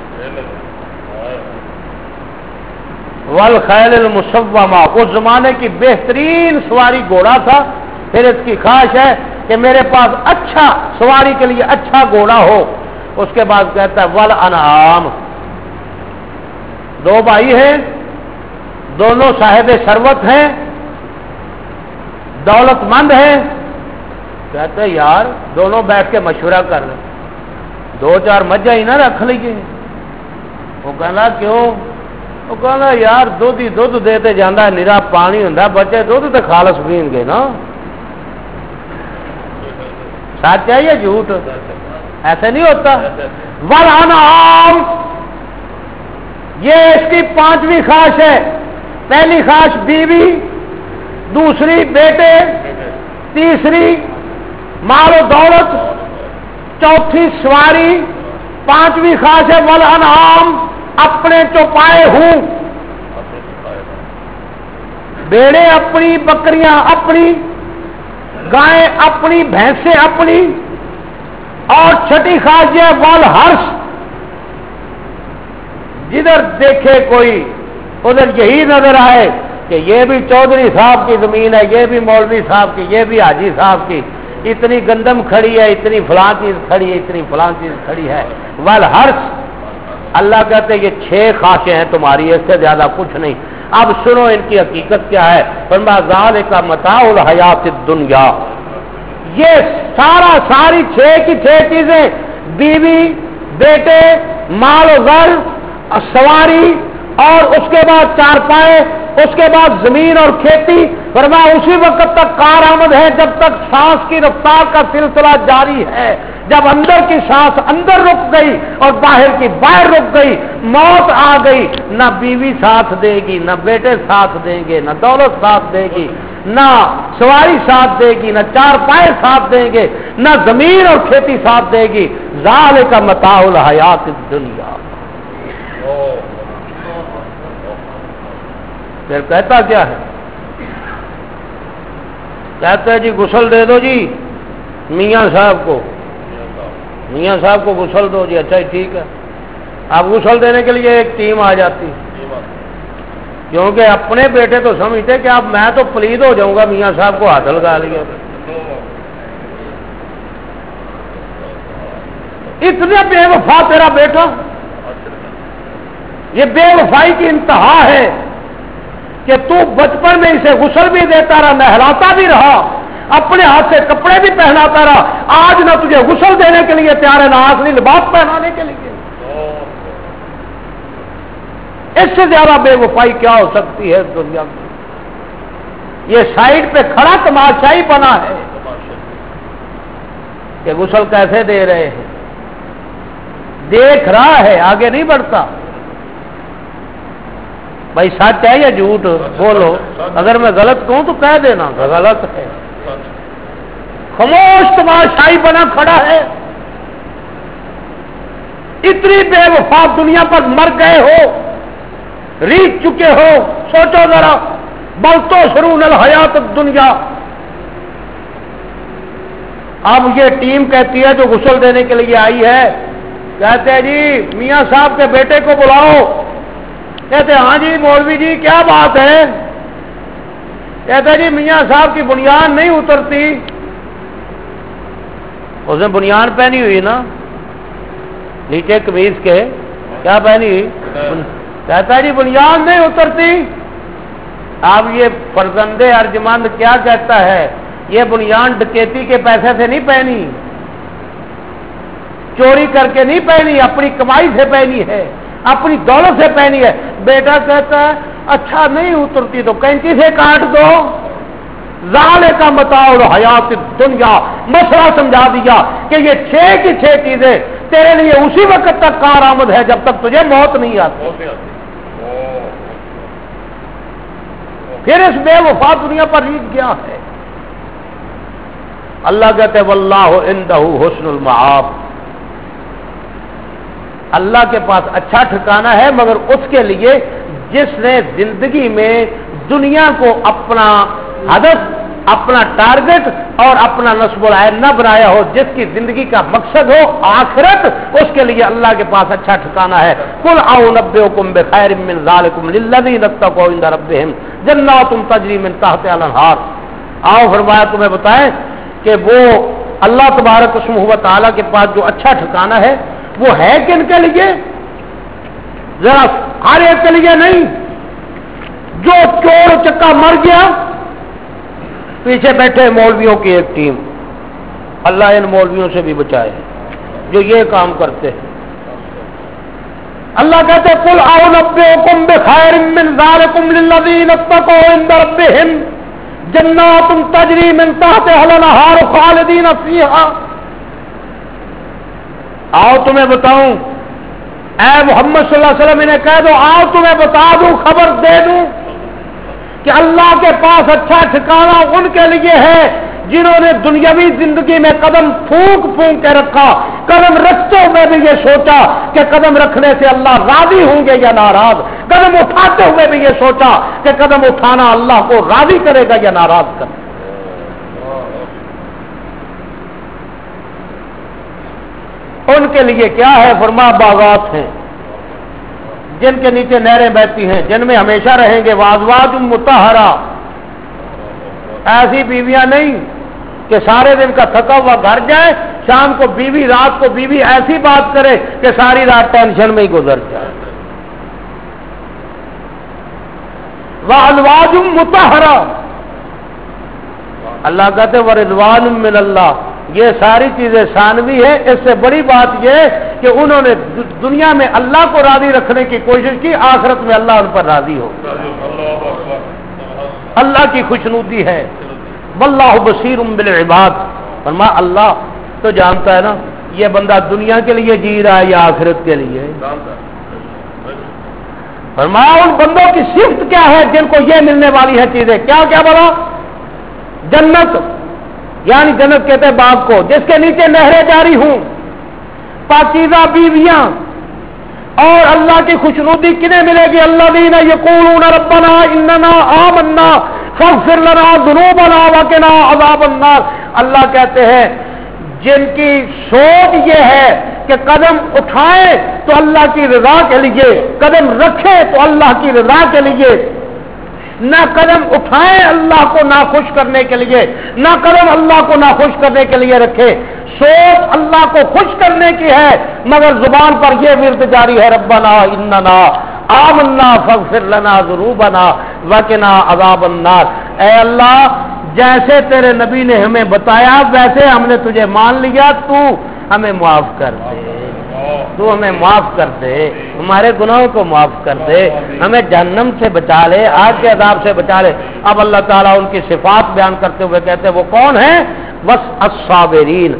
Speaker 1: والخیل المسومہ، اس زمانے کی بہترین سواری گھوڑا تھا. پھر اس کی خواہش ہے کہ میرے پاس اچھا سواری کے لیے اچھا گھوڑا ہو. اس کے بعد کہتا ہے والانعام. دو بھائی ہیں، دونوں صاحب ثروت ہیں، دولت مند ہیں. کہتے یار دونوں بیٹھ کے مشورہ کر رہے، دو چار مجھے ہی نہ رکھ لیجیے. وہ کہنا کیوں؟ وہ کہنا یار دودھ ہی دودھ دیتے جانا ہے، نیرا پانی ہوں، بچے دودھ تو خالص پین گے نا. سچ ہے یا جھوٹ؟ ایسے نہیں ہوتا. والانعام، یہ اس کی پانچویں خواہش ہے. پہلی خواہش بیوی، دوسری بیٹے، تیسری مال و دولت، چوتھی سواری، پانچویں خواہش ہے والانعام، اپنے چوپائے ہوں. بیڑے اپنی، بکریاں اپنی، گائیں اپنی، بھینسیں اپنی. اور چھٹی خواہش ہے والحرث، جدھر دیکھے کوئی ادھر یہی نظر آئے کہ یہ بھی چودھری صاحب کی زمین ہے، یہ بھی مولوی صاحب کی، یہ بھی حاجی صاحب کی، اتنی گندم کھڑی ہے، اتنی فلاں چیز کھڑی ہے، اتنی فلاں چیز کھڑی ہے. والحرث، اللہ کہتے یہ چھ خواہشیں ہیں تمہاری، اس سے زیادہ کچھ نہیں. اب سنو ان کی حقیقت کیا ہے. فرمایا ذالک متاع الحیات الدنیا. یہ سارا ساری چھ کی چھ چیزیں، بیوی، بیٹے، مال و زر، سواری، اور اس کے بعد چار پائے، اس کے بعد زمین اور کھیتی. فرمایا اسی وقت تک کارآمد ہے جب تک سانس کی رفتار کا سلسلہ جاری ہے. جب اندر کی سانس اندر رک گئی اور باہر کی باہر رک گئی، موت آ گئی، نہ بیوی ساتھ دے گی، نہ بیٹے ساتھ دیں گے، نہ دولت ساتھ دے گی، نہ سواری ساتھ دے گی، نہ چار پائے ساتھ دیں گے، نہ زمین اور کھیتی ساتھ دے گی. ذالک متاع الحیات الدنیا. پھر کہتا کیا ہے؟ کہتا ہے جی غسل دے دو جی میاں صاحب کو، میاں صاحب کو غسل دو جی. اچھا ٹھیک ہے. اب غسل دینے کے لیے ایک ٹیم آ جاتی، کیونکہ اپنے بیٹے تو سمجھتے کہ اب میں تو پلید ہو جاؤں گا، میاں صاحب کو ہاتھ لگا لیا. اتنے بے وفا تیرا بیٹا، یہ بے وفائی کی انتہا ہے کہ تو بچپن میں اسے غسل بھی دیتا رہا، نہلاتا بھی رہا، اپنے ہاتھ سے کپڑے بھی پہناتا رہا. آج نہ تجھے غسل دینے کے لیے تیار ہے، نہ اصلی لباس پہنانے کے لیے. اس سے زیادہ بے وفائی کیا ہو سکتی ہے دنیا میں؟ یہ سائڈ پہ کھڑا تماشائی بنا ہے. کہ غسل کیسے دے رہے ہیں، دیکھ رہا ہے، آگے نہیں بڑھتا. بھائی سچ ہے یا جھوٹ بولو، اگر میں غلط کہوں تو کہہ دینا غلط ہے. خاموش تماشائی بنا کھڑا ہے. اتنی بے وفا دنیا پر مر گئے ہو، ریت چکے ہو. سوچو ذرا، بل تو شرون الحیات الدنیا. اب یہ ٹیم کہتی ہے جو غسل دینے کے لیے آئی ہے، کہتے ہیں جی میاں صاحب کے بیٹے کو بلاؤ. کہتے ہاں جی مولوی جی کیا بات ہے؟ کہتے جی میاں صاحب کی بنیاد نہیں اترتی. اس نے بنیاد پہنی ہوئی نا نیچے قمیض کے، کیا پہنی ہوئی؟ کہتا ہے جی بنیاد نہیں اترتی. اب یہ فرزند ارجمند کیا کہتا ہے؟ یہ بنیاد ڈکیتی کے پیسے سے نہیں پہنی، چوری کر کے نہیں پہنی، اپنی کمائی سے پہنی ہے، اپنی دولت سے پہنی ہے. بیٹا کہتا ہے اچھا نہیں اترتی تو کینچی سے کاٹ دو. ذالے کا متاع حیات دنیا، مسئلہ سمجھا دیا کہ یہ چھ کی چھ چیزیں تیرے لیے اسی وقت تک کارآمد ہے جب تک تجھے موت نہیں آتی. پھر اس بے وفا دنیا پر ریت گیا ہے. اللہ کہتے واللہ عندہ حسن المآب. اللہ کے پاس اچھا ٹھکانہ ہے مگر اس کے لیے جس نے زندگی میں دنیا کو اپنا ہدف، اپنا ٹارگٹ اور اپنا نصب العین نہ بنایا ہو، جس کی زندگی کا مقصد ہو آخرت، اس کے لیے اللہ کے پاس اچھا ٹھکانہ ہے. قل اعنبئکم بخیر من ذلکم للذین اتقوا عند ربہم جنات تجری من تحتہا الانہار. آؤ فرمایا تمہیں بتائیں کہ وہ اللہ تبارک اسمہ و تعالیٰ کے پاس جو اچھا ٹھکانہ ہے وہ ہے کن کے لیے؟ ذرا ہر ایک کے لیے نہیں. جو چور چکا مر گیا، پیچھے بیٹھے مولویوں کی ایک ٹیم، اللہ ان مولویوں سے بھی بچائے جو یہ کام کرتے ہیں. اللہ کہتے قل اعنبئکم بخیر من ذلکم للذین اتقوا عند ربہم جنات تجری من تحتہا الانہار خالدین فیہا. آؤ تمہیں بتاؤں، اے محمد صلی اللہ علیہ وسلم انہیں کہہ دو، آؤ تمہیں بتا دوں، خبر دے دوں کہ اللہ کے پاس اچھا ٹھکانہ ان کے لیے ہے جنہوں نے دنیاوی زندگی میں قدم پھونک پھونک کے رکھا. قدم رکھتے ہوئے بھی یہ سوچا کہ قدم رکھنے سے اللہ راضی ہوں گے یا ناراض. قدم اٹھاتے ہوئے بھی یہ سوچا کہ قدم اٹھانا اللہ کو راضی کرے گا یا ناراض کرے گا. ان کے لیے کیا ہے؟ فرما باغات ہیں جن کے نیچے نہریں بہتی ہیں، جن میں ہمیشہ رہیں گے. وازواج مطہرہ، ایسی بیویاں نہیں کہ سارے دن کا تھکا ہوا گھر جائے، شام کو بیوی، رات کو بیوی ایسی بات کرے کہ ساری رات ٹینشن میں ہی گزر جائے. وازواج مطہرہ، اللہ کہتے ورضوان من اللہ. یہ ساری چیزیں ثانوی ہے. اس سے بڑی بات یہ کہ انہوں نے دنیا میں اللہ کو راضی رکھنے کی کوشش کی، آخرت میں اللہ ان پر راضی ہو. اللہ کی خوشنودی ہے. واللہ بصیر بالعباد. فرما اللہ تو جانتا ہے نا یہ بندہ دنیا کے لیے جی رہا ہے یا آخرت کے لیے. فرمایا ان بندوں کی صفت کیا ہے جن کو یہ ملنے والی ہے چیزیں. کیا کیا بولا؟ جنت، یعنی جنت کہتے ہیں باغ کو جس کے نیچے نہریں جاری ہوں، پاکیزہ بیویاں، اور اللہ کی خوشنودی کنہیں ملے گی؟ الذین یقولون ربنا اننا آمنا فاغفر لنا ذنوبنا وقنا عذاب النار. اللہ کہتے ہیں جن کی سوچ یہ ہے کہ قدم اٹھائیں تو اللہ کی رضا کے لیے، قدم رکھیں تو اللہ کی رضا کے لیے، نہ قدم اٹھائیں اللہ کو ناخوش کرنے کے لیے، نہ قدم اللہ کو ناخوش کرنے کے لیے رکھے. سوچ اللہ کو خوش کرنے کی ہے مگر زبان پر یہ ورد جاری ہے ربنا اننا آمنا فاغفر لنا ذنوبنا وقنا عذاب النار. اے اللہ جیسے تیرے نبی نے ہمیں بتایا ویسے ہم نے تجھے مان لیا، تو ہمیں معاف کر دے، تو ہمیں معاف کر دے، ہمارے گناہوں کو معاف کر دے، ہمیں جہنم سے بچا لے، آگ کے عذاب سے بچا لے. اب اللہ تعالیٰ ان کی صفات بیان کرتے ہوئے کہتے ہیں وہ کون ہیں؟ بس الصابرین،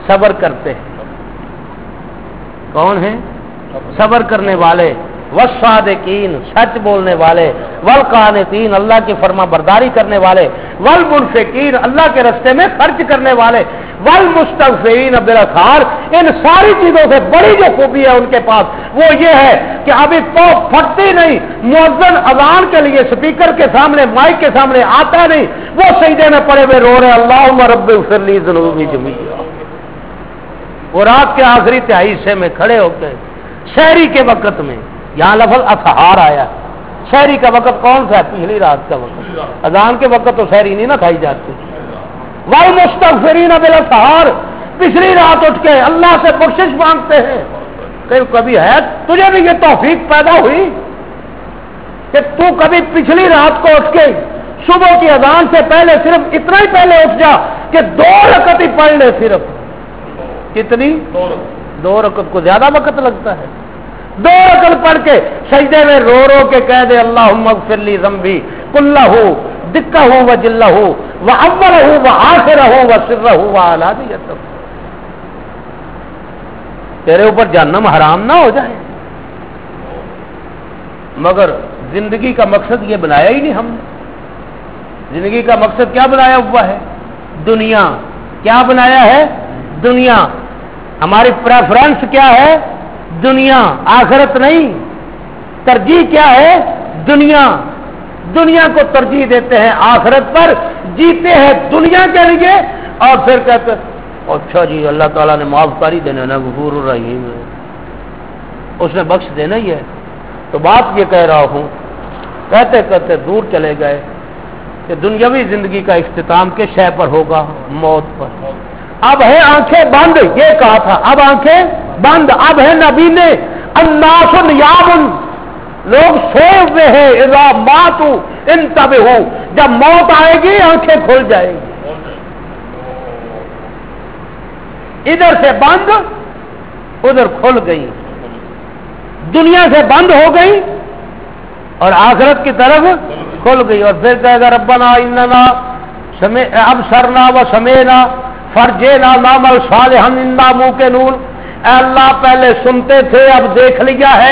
Speaker 1: صبر کرتے ہیں. کون ہیں؟ صبر کرنے والے. والصادقین سچ بولنے والے. والقانتین اللہ کی فرما برداری کرنے والے. والمنفقین اللہ کے راستے میں خرچ کرنے والے. والمستغفرین بالاسحار ان ساری چیزوں سے بڑی جو خوبی ہے ان کے پاس وہ یہ ہے کہ ابھی تو پھٹتی نہیں. مؤذن اذان کے لیے اسپیکر کے سامنے مائک کے سامنے آتا نہیں, وہ سجدے میں پڑے ہوئے رو رہے اللہم رب اغفر لی ذنوبی جمیعا. وہ رات کے آخری تہائی حصے میں کھڑے ہو کے شہری کے وقت میں, یہاں لفظ اسحار آیا. شہری کا وقت کون سا ہے؟ پچھلی رات کا وقت. اذان کے وقت تو شہری نہیں نہ کھائی جاتی. والمستغفرین بالاسحار پچھلی رات اٹھ کے اللہ سے بخشش مانگتے ہیں. کہ کبھی ہے تجھے بھی یہ توفیق پیدا ہوئی کہ تو کبھی پچھلی رات کو اٹھ کے صبح کی اذان سے پہلے صرف اتنا ہی پہلے اٹھ جا کہ دو رکعت ہی پڑھ لے. صرف کتنی؟ دو رکعت کو زیادہ وقت لگتا ہے. دو رکعت پڑھ کے سجدے میں رو رو کے کہہ دے اللہم اغفر لی ذنبی کلہ دکہ و جلہ و اولہ و آخرہ و سرہ و علانیتہ. تیرے اوپر جہنم حرام نہ ہو جائے. مگر زندگی کا مقصد یہ بنایا ہی نہیں ہم نے. زندگی کا مقصد کیا بنایا ہوا ہے؟ دنیا. کیا بنایا ہے؟ دنیا. ہماری پریفرنس کیا ہے؟ دنیا, آخرت نہیں. ترجیح کیا ہے؟ دنیا. دنیا کو ترجیح دیتے ہیں آخرت پر, جیتے ہیں دنیا کے لیے اور پھر کہتے اچھا جی اللہ تعالیٰ نے معاف کر ہی دینا نا, غفور الرحیم ہے, اس نے بخش دینا ہی ہے. تو بات یہ کہہ رہا ہوں, کہتے کہتے دور چلے گئے کہ دنیاوی زندگی کا اختتام کس شے پر ہوگا؟ موت پر. اب ہے آنکھیں بند, یہ کہا تھا, اب آنکھیں بند. اب ہے نبی نے الناس نیام, لوگ سوئے ہوئے ہیں, اذا ماتوا انتبہوا, جب موت آئے گی آنکھیں کھل جائیں گی. ادھر سے بند ادھر کھل گئی, دنیا سے بند ہو گئی اور آخرت کی طرف کھل گئی. اور پھر کہے گا ربنا اننا ابصرنا و سمعنا فرجنا نعمل صالحا انا موقنون. اے اللہ پہلے سنتے تھے اب دیکھ لیا ہے.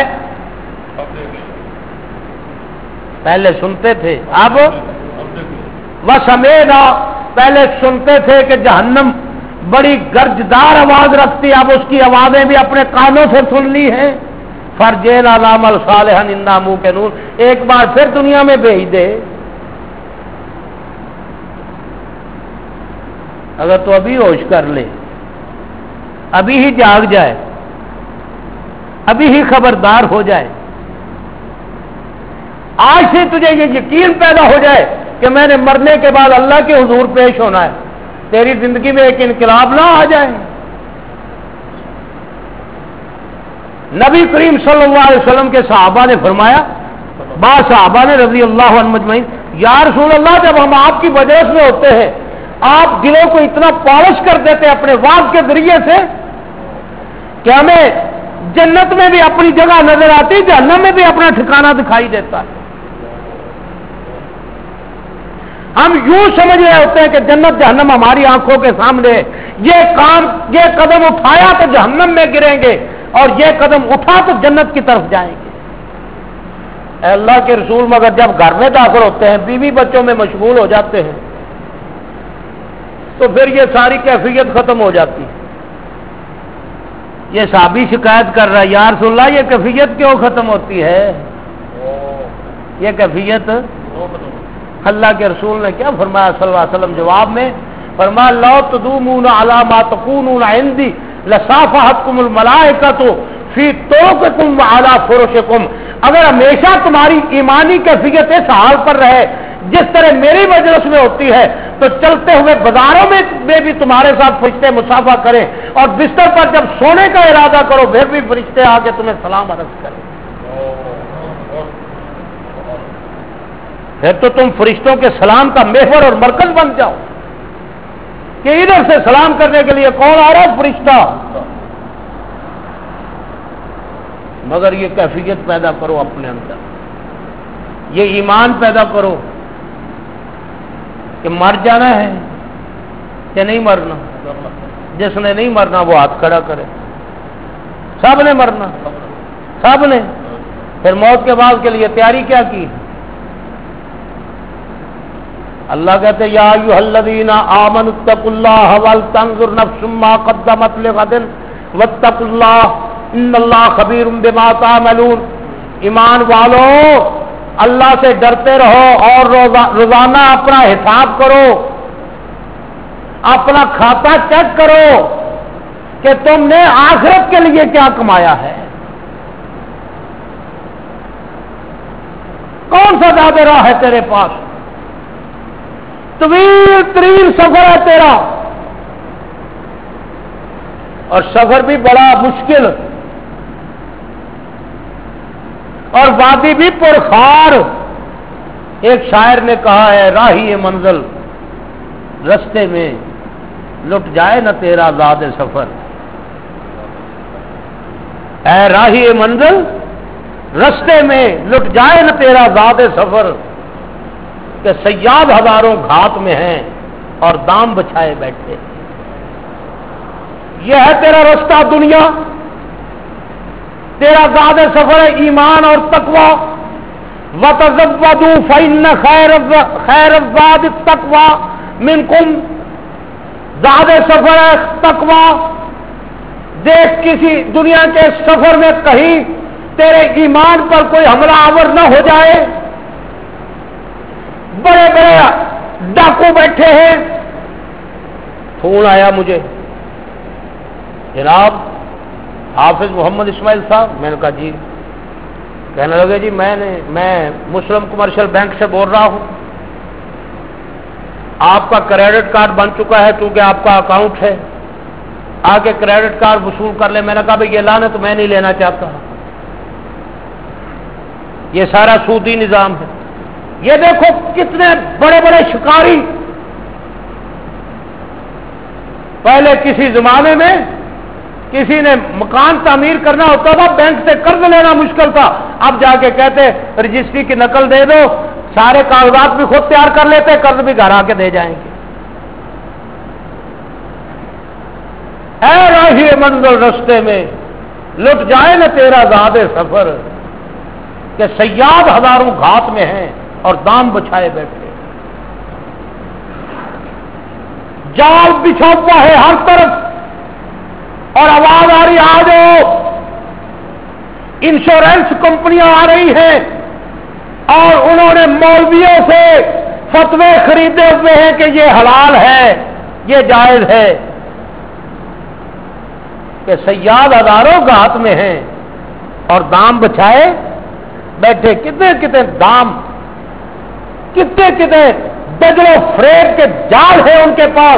Speaker 1: پہلے سنتے تھے اب و سمعنا, پہلے سنتے تھے کہ جہنم بڑی گرجدار آواز رکھتی, اب اس کی آوازیں بھی اپنے کانوں سے سن لی ہیں. فرجنا نعمل صالحا انا موقنون, ایک بار پھر دنیا میں بھیج دے. اگر تو ابھی ہوش کر لے, ابھی ہی جاگ جائے, ابھی ہی خبردار ہو جائے, آج سے تجھے یہ یقین پیدا ہو جائے کہ میں نے مرنے کے بعد اللہ کے حضور پیش ہونا ہے, تیری زندگی میں ایک انقلاب نہ آ جائے. نبی کریم صلی اللہ علیہ وسلم کے صحابہ نے فرمایا, بعض صحابہ نے رضی اللہ عنہ مجمعین, یا رسول اللہ جب ہم آپ کی مجلس میں ہوتے ہیں آپ دلوں کو اتنا پالش کر دیتے اپنے واز کے ذریعے سے کہ ہمیں جنت میں بھی اپنی جگہ نظر آتی, جہنم میں بھی اپنا ٹھکانہ دکھائی دیتا ہے. ہم یوں سمجھ رہے ہوتے ہیں کہ جنت جہنم ہماری آنکھوں کے سامنے ہے, یہ کام یہ قدم اٹھایا تو جہنم میں گریں گے اور یہ قدم اٹھا تو جنت کی طرف جائیں گے. اے اللہ کے رسول مگر جب گھر میں داخل ہوتے ہیں بیوی بچوں میں مشغول ہو جاتے ہیں تو پھر یہ ساری کیفیت ختم ہو جاتی ہے. یہ صحابی شکایت کر رہا ہے, یا رسول اللہ یہ کیفیت کیوں ختم ہوتی ہے؟ یہ کیفیت اللہ کے رسول نے کیا فرمایا صلی اللہ علیہ وسلم جواب میں؟ فرمایا لو تدومون علی ما تکونون عندی لصافحتکم الملائکۃ فی طرقکم وعلی فرشکم. اگر ہمیشہ تمہاری ایمانی کیفیت اس حال پر رہے جس طرح میری مجلس میں ہوتی ہے تو چلتے ہوئے بازاروں میں بھی تمہارے ساتھ فرشتے مصافحہ کریں, اور بستر پر جب سونے کا ارادہ کرو پھر بھی فرشتے آ کے تمہیں سلام عرض کریں. پھر تو تم فرشتوں کے سلام کا محور اور مرکز بن جاؤ کہ ادھر سے سلام کرنے کے لیے کون آ رہا ہے؟ فرشتہ. مگر یہ کیفیت پیدا کرو اپنے اندر, یہ ایمان پیدا کرو کہ مر جانا ہے کہ نہیں مرنا. جس نے نہیں مرنا وہ ہاتھ کھڑا کرے. سب نے مرنا, سب نے. پھر موت کے بعد کے لیے تیاری کیا کی؟ اللہ کہتے یا ایھا الذین آمنوا اتقوا اللہ ولتنظر نفس ما قدمت لغد واتقوا اللہ ان اللہ خبیر بما تعملون. ایمان والو اللہ سے ڈرتے رہو اور روزانہ اپنا حساب کرو, اپنا کھاتا چیک کرو کہ تم نے آخرت کے لیے کیا کمایا ہے. کون سا زیادہ راہ ہے تیرے پاس؟ طویل ترین سفر ہے تیرا, اور سفر بھی بڑا مشکل, اور وادی بھی پرخار. ایک شاعر نے کہا ہے راہی منزل رستے میں لٹ جائے نہ تیرا زاد سفر. اے راہی منزل رستے میں لٹ جائے نہ تیرا زاد سفر, کہ صیاد ہزاروں گھات میں ہیں اور دام بچھائے بیٹھے. یہ ہے تیرا رستہ دنیا, تیرا زاد سفر ہے ایمان اور تقوی. وَتَزَوَّدُوا فَإِنَّ خَيْرَ خَيْرَ الزَّادِ التَّقْوَىٰ مِنْكُمْ. زاد سفر ہے تقوی. دیکھ کسی دنیا کے سفر میں کہیں تیرے ایمان پر کوئی حملہ آور نہ ہو جائے. بڑے بڑے ڈاکو بیٹھے ہیں. فون آیا مجھے, جناب حافظ محمد اسماعیل صاحب. میں نے کہا جی. کہنے لگے جی میں نے میں مسلم کمرشل بینک سے بول رہا ہوں, آپ کا کریڈٹ کارڈ بن چکا ہے کیونکہ آپ کا اکاؤنٹ ہے, آ کے کریڈٹ کارڈ وصول کر لیں. میں نے کہا بھائی یہ لانا تو میں نہیں لینا چاہتا, یہ سارا سودی نظام ہے. یہ دیکھو کتنے بڑے بڑے شکاری. پہلے کسی زمانے میں کسی نے مکان تعمیر کرنا ہوتا تھا, بینک سے قرض لینا مشکل تھا. اب جا کے کہتے رجسٹری کی نقل دے دو, سارے کاغذات بھی خود تیار کر لیتے, قرض بھی گھر آ کے دے جائیں گے. اے راہی منزل رستے میں لٹ جائے نہ تیرا زاد سفر, کہ صیاد ہزاروں گھات میں ہیں اور دام بچھائے بیٹھے. جال بچھا ہوا ہے ہر طرف, اور آواز آ رہی آ جاؤ. انشورنس کمپنیاں آ رہی ہیں اور انہوں نے مولویوں سے فتوے خریدے ہوئے ہیں کہ یہ حلال ہے, یہ جائز ہے. کہ صیاد ہزاروں گھات میں ہیں اور دام بچھائے بیٹھے. کتنے کتنے دام, کتنے کتنے ڈجل و فریب کے جال ہیں ان کے پاس.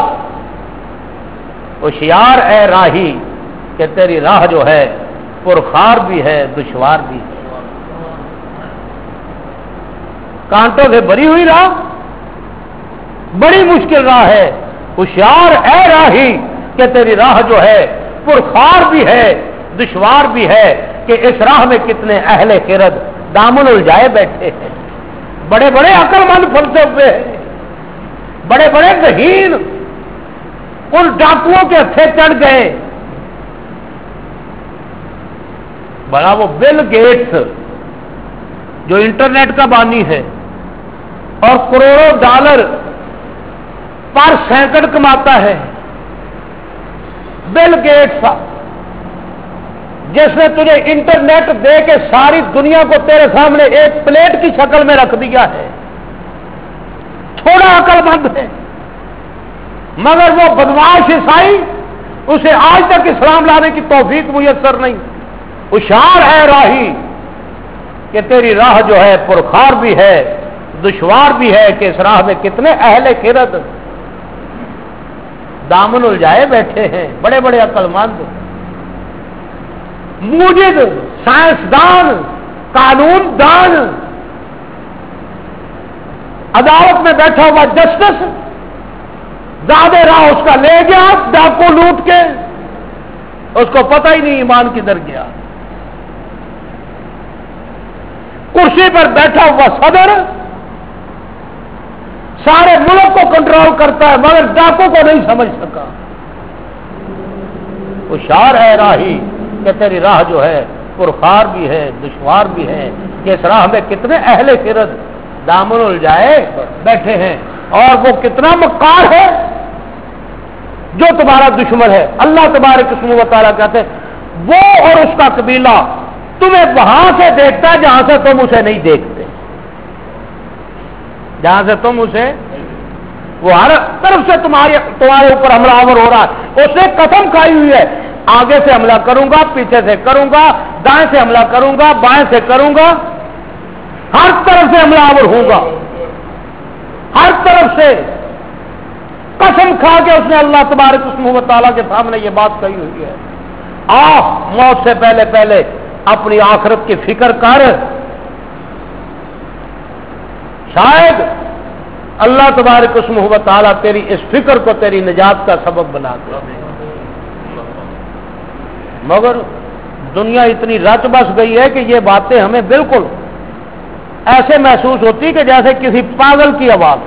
Speaker 1: ہوشیار اے راہی کہ تیری راہ جو ہے پرخار بھی ہے دشوار بھی ہے. کانٹوں سے بھری ہوئی راہ, بڑی مشکل راہ ہے. ہوشیار اے راہی کہ تیری راہ جو ہے پرخار بھی ہے دشوار بھی ہے, کہ اس راہ میں کتنے اہل خرد دامن الجھائے بیٹھے ہیں. بڑے بڑے عقل مند پھنسے ہوئے ہیں, بڑے بڑے ذہین ان ڈاکوؤں کے ہتھے چڑھ گئے. بڑا وہ بل گیٹس جو انٹرنیٹ کا بانی ہے اور کروڑوں ڈالر پر سینکڑ کماتا ہے, بل گیٹس جس نے تجھے انٹرنیٹ دے کے ساری دنیا کو تیرے سامنے ایک پلیٹ کی شکل میں رکھ دیا ہے. تھوڑا عقل مند ہے, مگر وہ بدماش عیسائی اسے آج تک اسلام لانے کی توفیق میسر نہیں. ہوشیار ہے راہی کہ تیری راہ جو ہے پرخار بھی ہے دشوار بھی ہے, کہ اس راہ میں کتنے اہل خرد دامن الجھائے بیٹھے ہیں. بڑے بڑے عقل مند موجد سائنسدان قانون دان, عدالت میں بیٹھا ہوا جسٹس زیادہ راہ اس کا لے گیا ڈاکو لوٹ کے, اس کو پتہ ہی نہیں ایمان کدھر گیا. کرسی پر بیٹھا ہوا صدر سارے ملک کو کنٹرول کرتا ہے مگر ڈاکو کو نہیں سمجھ سکا. ہوشیار ہے راہی کہ تیری راہ جو ہے پرخار بھی ہے دشوار بھی ہے، کہ اس راہ میں کتنے اہل فرد دامن الجائے بیٹھے ہیں، اور وہ کتنا مکار ہے جو تمہارا دشمن ہے۔ اللہ تبارک و تعالیٰ کہتے ہیں وہ اور اس کا قبیلہ تمہیں وہاں سے دیکھتا ہے جہاں سے تم اسے نہیں دیکھتے، جہاں سے تم اسے، وہ ہر طرف سے تمہارے تمہارے اوپر حملہ آور ہو رہا ہے۔ اس نے قسم کھائی ہوئی ہے آگے سے حملہ کروں گا، پیچھے سے کروں گا، دائیں سے حملہ کروں گا، بائیں سے کروں گا، ہر طرف سے حملہ آور ہوں گا، ہر طرف سے قسم کھا کے اس نے اللہ تبارک و تعالیٰ کے سامنے یہ بات کہی ہوئی ہے۔ آ موت سے پہلے پہلے اپنی آخرت کی فکر کر، شاید اللہ تبارک و تعالیٰ تیری اس فکر کو تیری نجات کا سبب بنا دے۔ مگر دنیا اتنی رچ بس گئی ہے کہ یہ باتیں ہمیں بالکل ایسے محسوس ہوتی کہ جیسے کسی پاگل کی آواز۔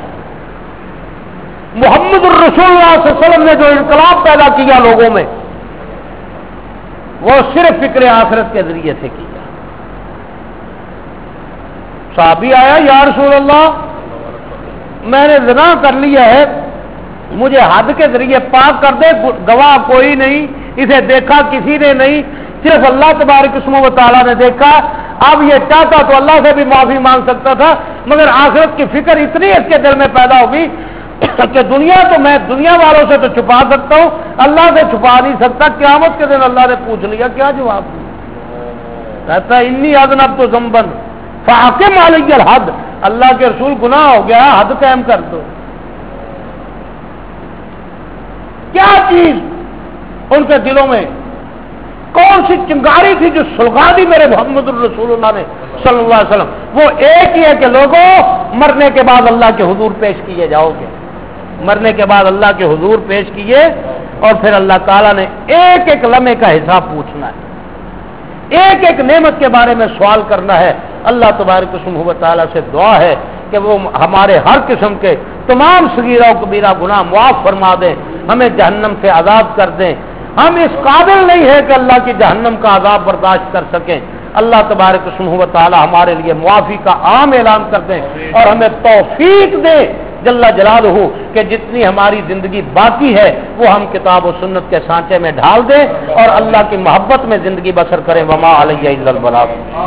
Speaker 1: محمد الرسول اللہ صلی اللہ علیہ وسلم نے جو انقلاب پیدا کیا لوگوں میں، وہ صرف فکر آخرت کے ذریعے سے کیا۔ صحابی آیا، یا رسول اللہ میں نے زنا کر لیا ہے، مجھے حد کے ذریعے پاک کر دے، گواہ کوئی نہیں، اسے دیکھا کسی نے نہیں، صرف اللہ تبارک و تعالیٰ نے دیکھا۔ اب یہ چاہتا تو اللہ سے بھی معافی مانگ سکتا تھا، مگر آخرت کی فکر اتنی اس کے دل میں پیدا ہوگی کہ دنیا تو میں دنیا والوں سے تو چھپا سکتا ہوں، اللہ سے چھپا نہیں سکتا۔ قیامت کے دن اللہ نے پوچھ لیا، کیا جواب دیا؟ کہتا انی اذنبت تو ذنبا فحکم علی الحد، اللہ کے رسول گناہ ہو گیا، حد قائم کر دو۔ کیا چیز ان کے دلوں میں، کون سی چنگاری تھی جو سلگا دی میرے محمد الرسول اللہ نے صلی اللہ علیہ وسلم؟ وہ ایک ہی ہے کہ لوگوں مرنے کے بعد اللہ کے حضور پیش کیے جاؤ گے، مرنے کے بعد اللہ کے حضور پیش کیے، اور پھر اللہ تعالیٰ نے ایک ایک لمحے کا حساب پوچھنا ہے، ایک ایک نعمت کے بارے میں سوال کرنا ہے۔ اللہ تبارک و تعالیٰ سے دعا ہے کہ وہ ہمارے ہر قسم کے تمام صغیرہ و کبیرہ گناہ معاف فرما دیں، ہمیں جہنم سے آزاد کر دیں۔ ہم اس قابل نہیں ہے کہ اللہ کی جہنم کا عذاب برداشت کر سکیں۔ اللہ تبارک و تعالیٰ ہمارے لیے معافی کا عام اعلان کر دیں اور ہمیں توفیق دے جل جلالہ کہ جتنی ہماری زندگی باقی ہے وہ ہم کتاب و سنت کے سانچے میں ڈھال دیں اور اللہ کی محبت میں زندگی بسر کریں۔ وما علیہ الا البلاغ۔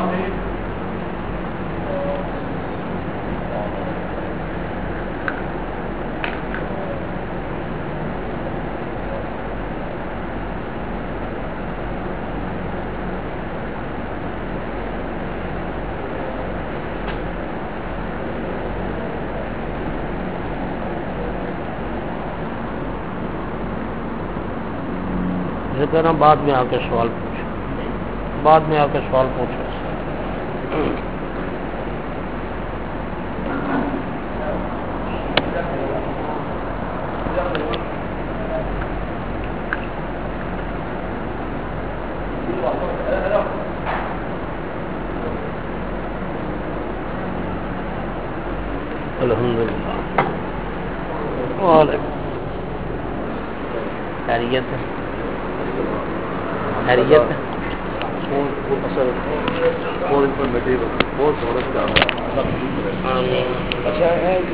Speaker 1: کہنا بعد میں آ کے سوال پوچھو، بعد میں آ کے سوال پوچھو۔ الحمدللہ، وعلیکم خیریت خیریت بہت